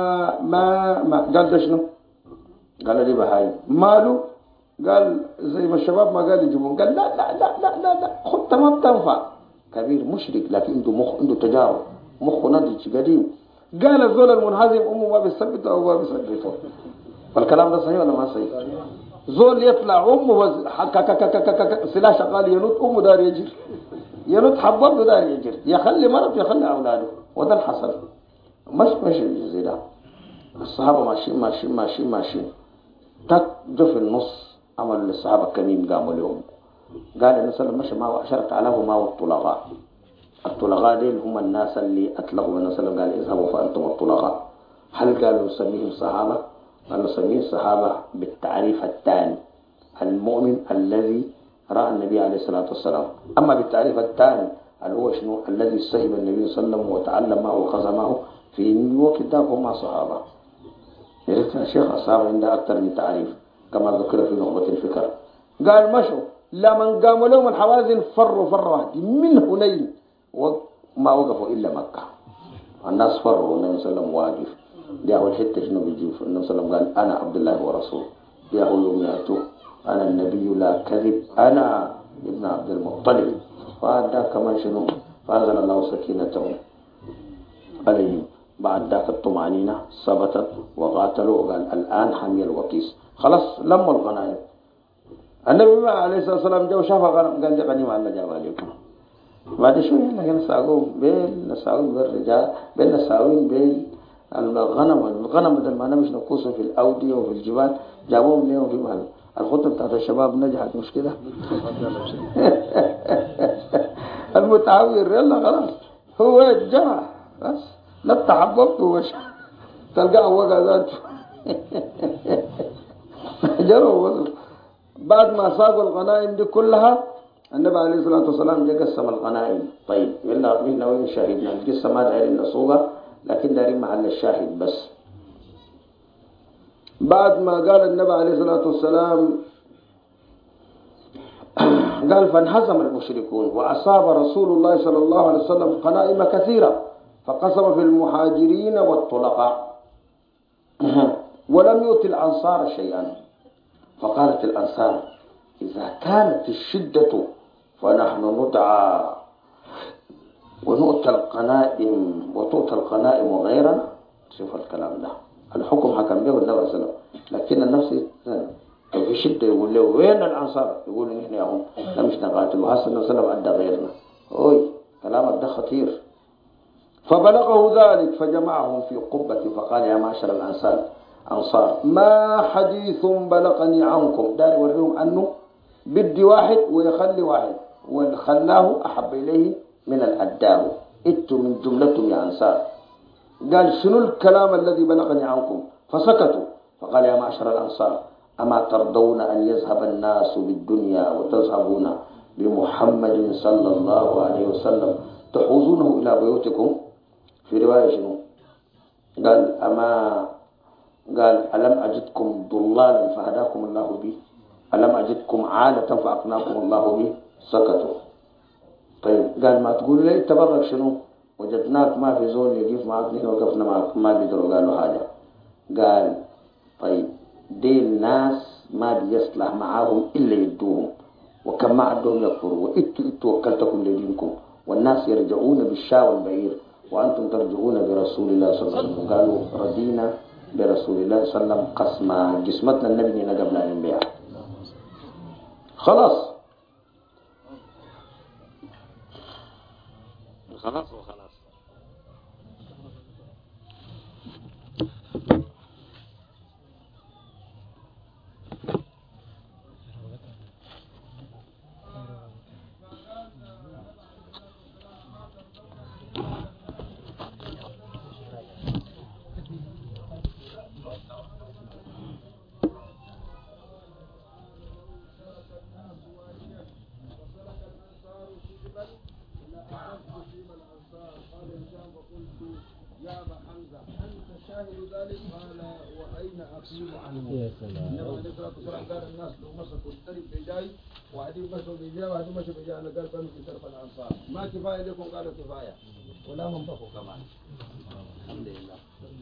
ما قال ده شنو؟ قال لي بهاي ماله؟ قال زي ما الشباب ما قال يجيبون. قال لا لا لا لا لا, لا. خطه ما بتنفع. كبير مشرك لكن عنده مخ عنده تجارب مخه نضج قديم. قال الزول المنهزم امه ما بيثبته او ما بيصدقه. والكلام ده صحيح ولا ما صحيح؟ زول يطلع امه سلاح شغال ينط امه دار يجري ينط حباب دار يجري يخلي مرض يخلي اولاده. وده اللي حصل مش زي ده. الصحابه ماشيين تك جو في النص عملوا للصحابه كمين قاموا لهم. قال النبي صلى الله عليه وسلم مشى معه 10,000 وما هو الطلقاء. الطلقاء ديل هم الناس اللي اطلقوا النبي صلى الله عليه وسلم قال اذهبوا فانتم الطلقاء. هل قالوا نسميهم صحابه؟ قالوا نسميهم صحابه بالتعريف الثاني المؤمن الذي راى النبي عليه الصلاه والسلام. اما بالتعريف الثاني اللي هو شنو الذي سئم النبي صلى الله عليه وسلم وتعلم معه وخذ معه في وقت ده هم صحابه. يريد الشيخ الصحابه عنده اكثر من تعريف كما ذكر في نخبه الفكر. قال مشوا لمن قاموا لهم الحوازن فروا واحد من هنين وما وقفوا الا مكه. الناس فروا والنبي صلى الله عليه وسلم واقف. دي اول حته شنو بيجيب النبي صلى الله عليه وسلم قال انا عبد الله ورسوله. يا هو يوم ياتوا انا النبي لا كذب انا ابن عبد المطلب. فهذا كمان شنو فانزل الله سكينته عليهم. بعد ذاك الطمأنينة ثبتت وقاتلوا وقال الآن حمي الوطيس خلاص لموا الغنائم. النبي عليه الصلاة والسلام جو شاف الغنم قال لي غنيمة الله جاب عليكم. بعد شوية لكن نساوين بالرجال بين نساوين بين الغنم بدل ما نمشي نقوسه في الأودية وفي الجبال جابوهم ليهم في محل. الخطة بتاعت الشباب نجحت مش كده؟ المتعاور يلا خلاص هو جرى بس لا تحببت وش تلقاه وقع ذاته جروا. بعد ما صاقوا الغنائم دي كلها النبي عليه الصلاة والسلام جاء قسم الغنائم. طيب يلا منا وين شاهدنا القصة ما دايرين نسوقها لكن دايرين محل الشاهد بس. بعد ما قال النبي عليه الصلاة والسلام قال فانهزم المشركون وأصاب رسول الله صلى الله عليه وسلم غنائم كثيرة فقسم في المهاجرين والطلقاء ولم يؤت الأنصار شيئا. فقالت الأنصار إذا كانت الشدة فنحن ندعى ونؤتى القنائم وتؤتى القنائم غيرنا. شوف الكلام ده الحكم حكم به النبي صلى الله عليه وسلم، لكن النفس في شدة يقول له وين الأنصار؟ يقول نحن يا هم مش نقاتل، وحسن النبي صلى الله عليه وسلم أدى غيرنا. كلام ده خطير. فبلغه ذلك فجمعهم في قبة فقال يا معشر الأنصار ما حديث بلغني عنكم، دار يوريهم أنه بدي واحد ويخلي واحد، وخلاه أحب إليه من الأداه. إنتم من جملتم يا أنصار. قال شنو الكلام الذي بلغني عنكم؟ فسكتوا. فقال يا معشر الأنصار أما ترضون أن يذهب الناس بالدنيا وتذهبون بمحمد صلى الله عليه وسلم تحوزونه إلى بيوتكم؟ في رواية شنو؟ قال ألم أجدكم ضلالا فهداكم الله به، ألم أجدكم عالة فأقناكم الله به؟ سكتوا. طيب قال ما تقول لي تبرك شنو؟ وجدناك ما في زول يقف معك، نحن وقفنا معك ما قدروا قالوا حاجة. قال طيب دي الناس ما بيصلح معاهم إلا يدوهم، وكم ما عندهم يكفروا، وإتوا وكلتكم لدينكم، والناس يرجعون بالشاة والبعير وأنتم ترجعون برسول الله صلى الله عليه وسلم. قالوا ردينا برسول الله صلى الله عليه وسلم قسما جسمتنا النبي قبل أن نبيع. خلاص ذلك قال وأين أقيم عنه؟ يا سلام. إنما نقرأ قرآن قال الناس لو مسكوا الترب بجاي وعدين مشوا بجاي وعدين مشوا بجاي أنا قال بمشي ترب الأنصار ما كفاية لكم؟ قالوا كفاية ولا منطقوا كمان. الحمد لله.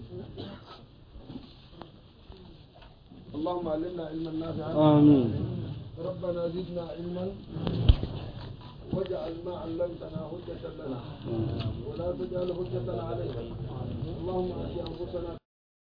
اللهم علمنا علما نافعا. آمين. ربنا زدنا علما واجعل ما علمتنا حجة لنا ولا تجعل حجة علينا. اللهم آت أنفسنا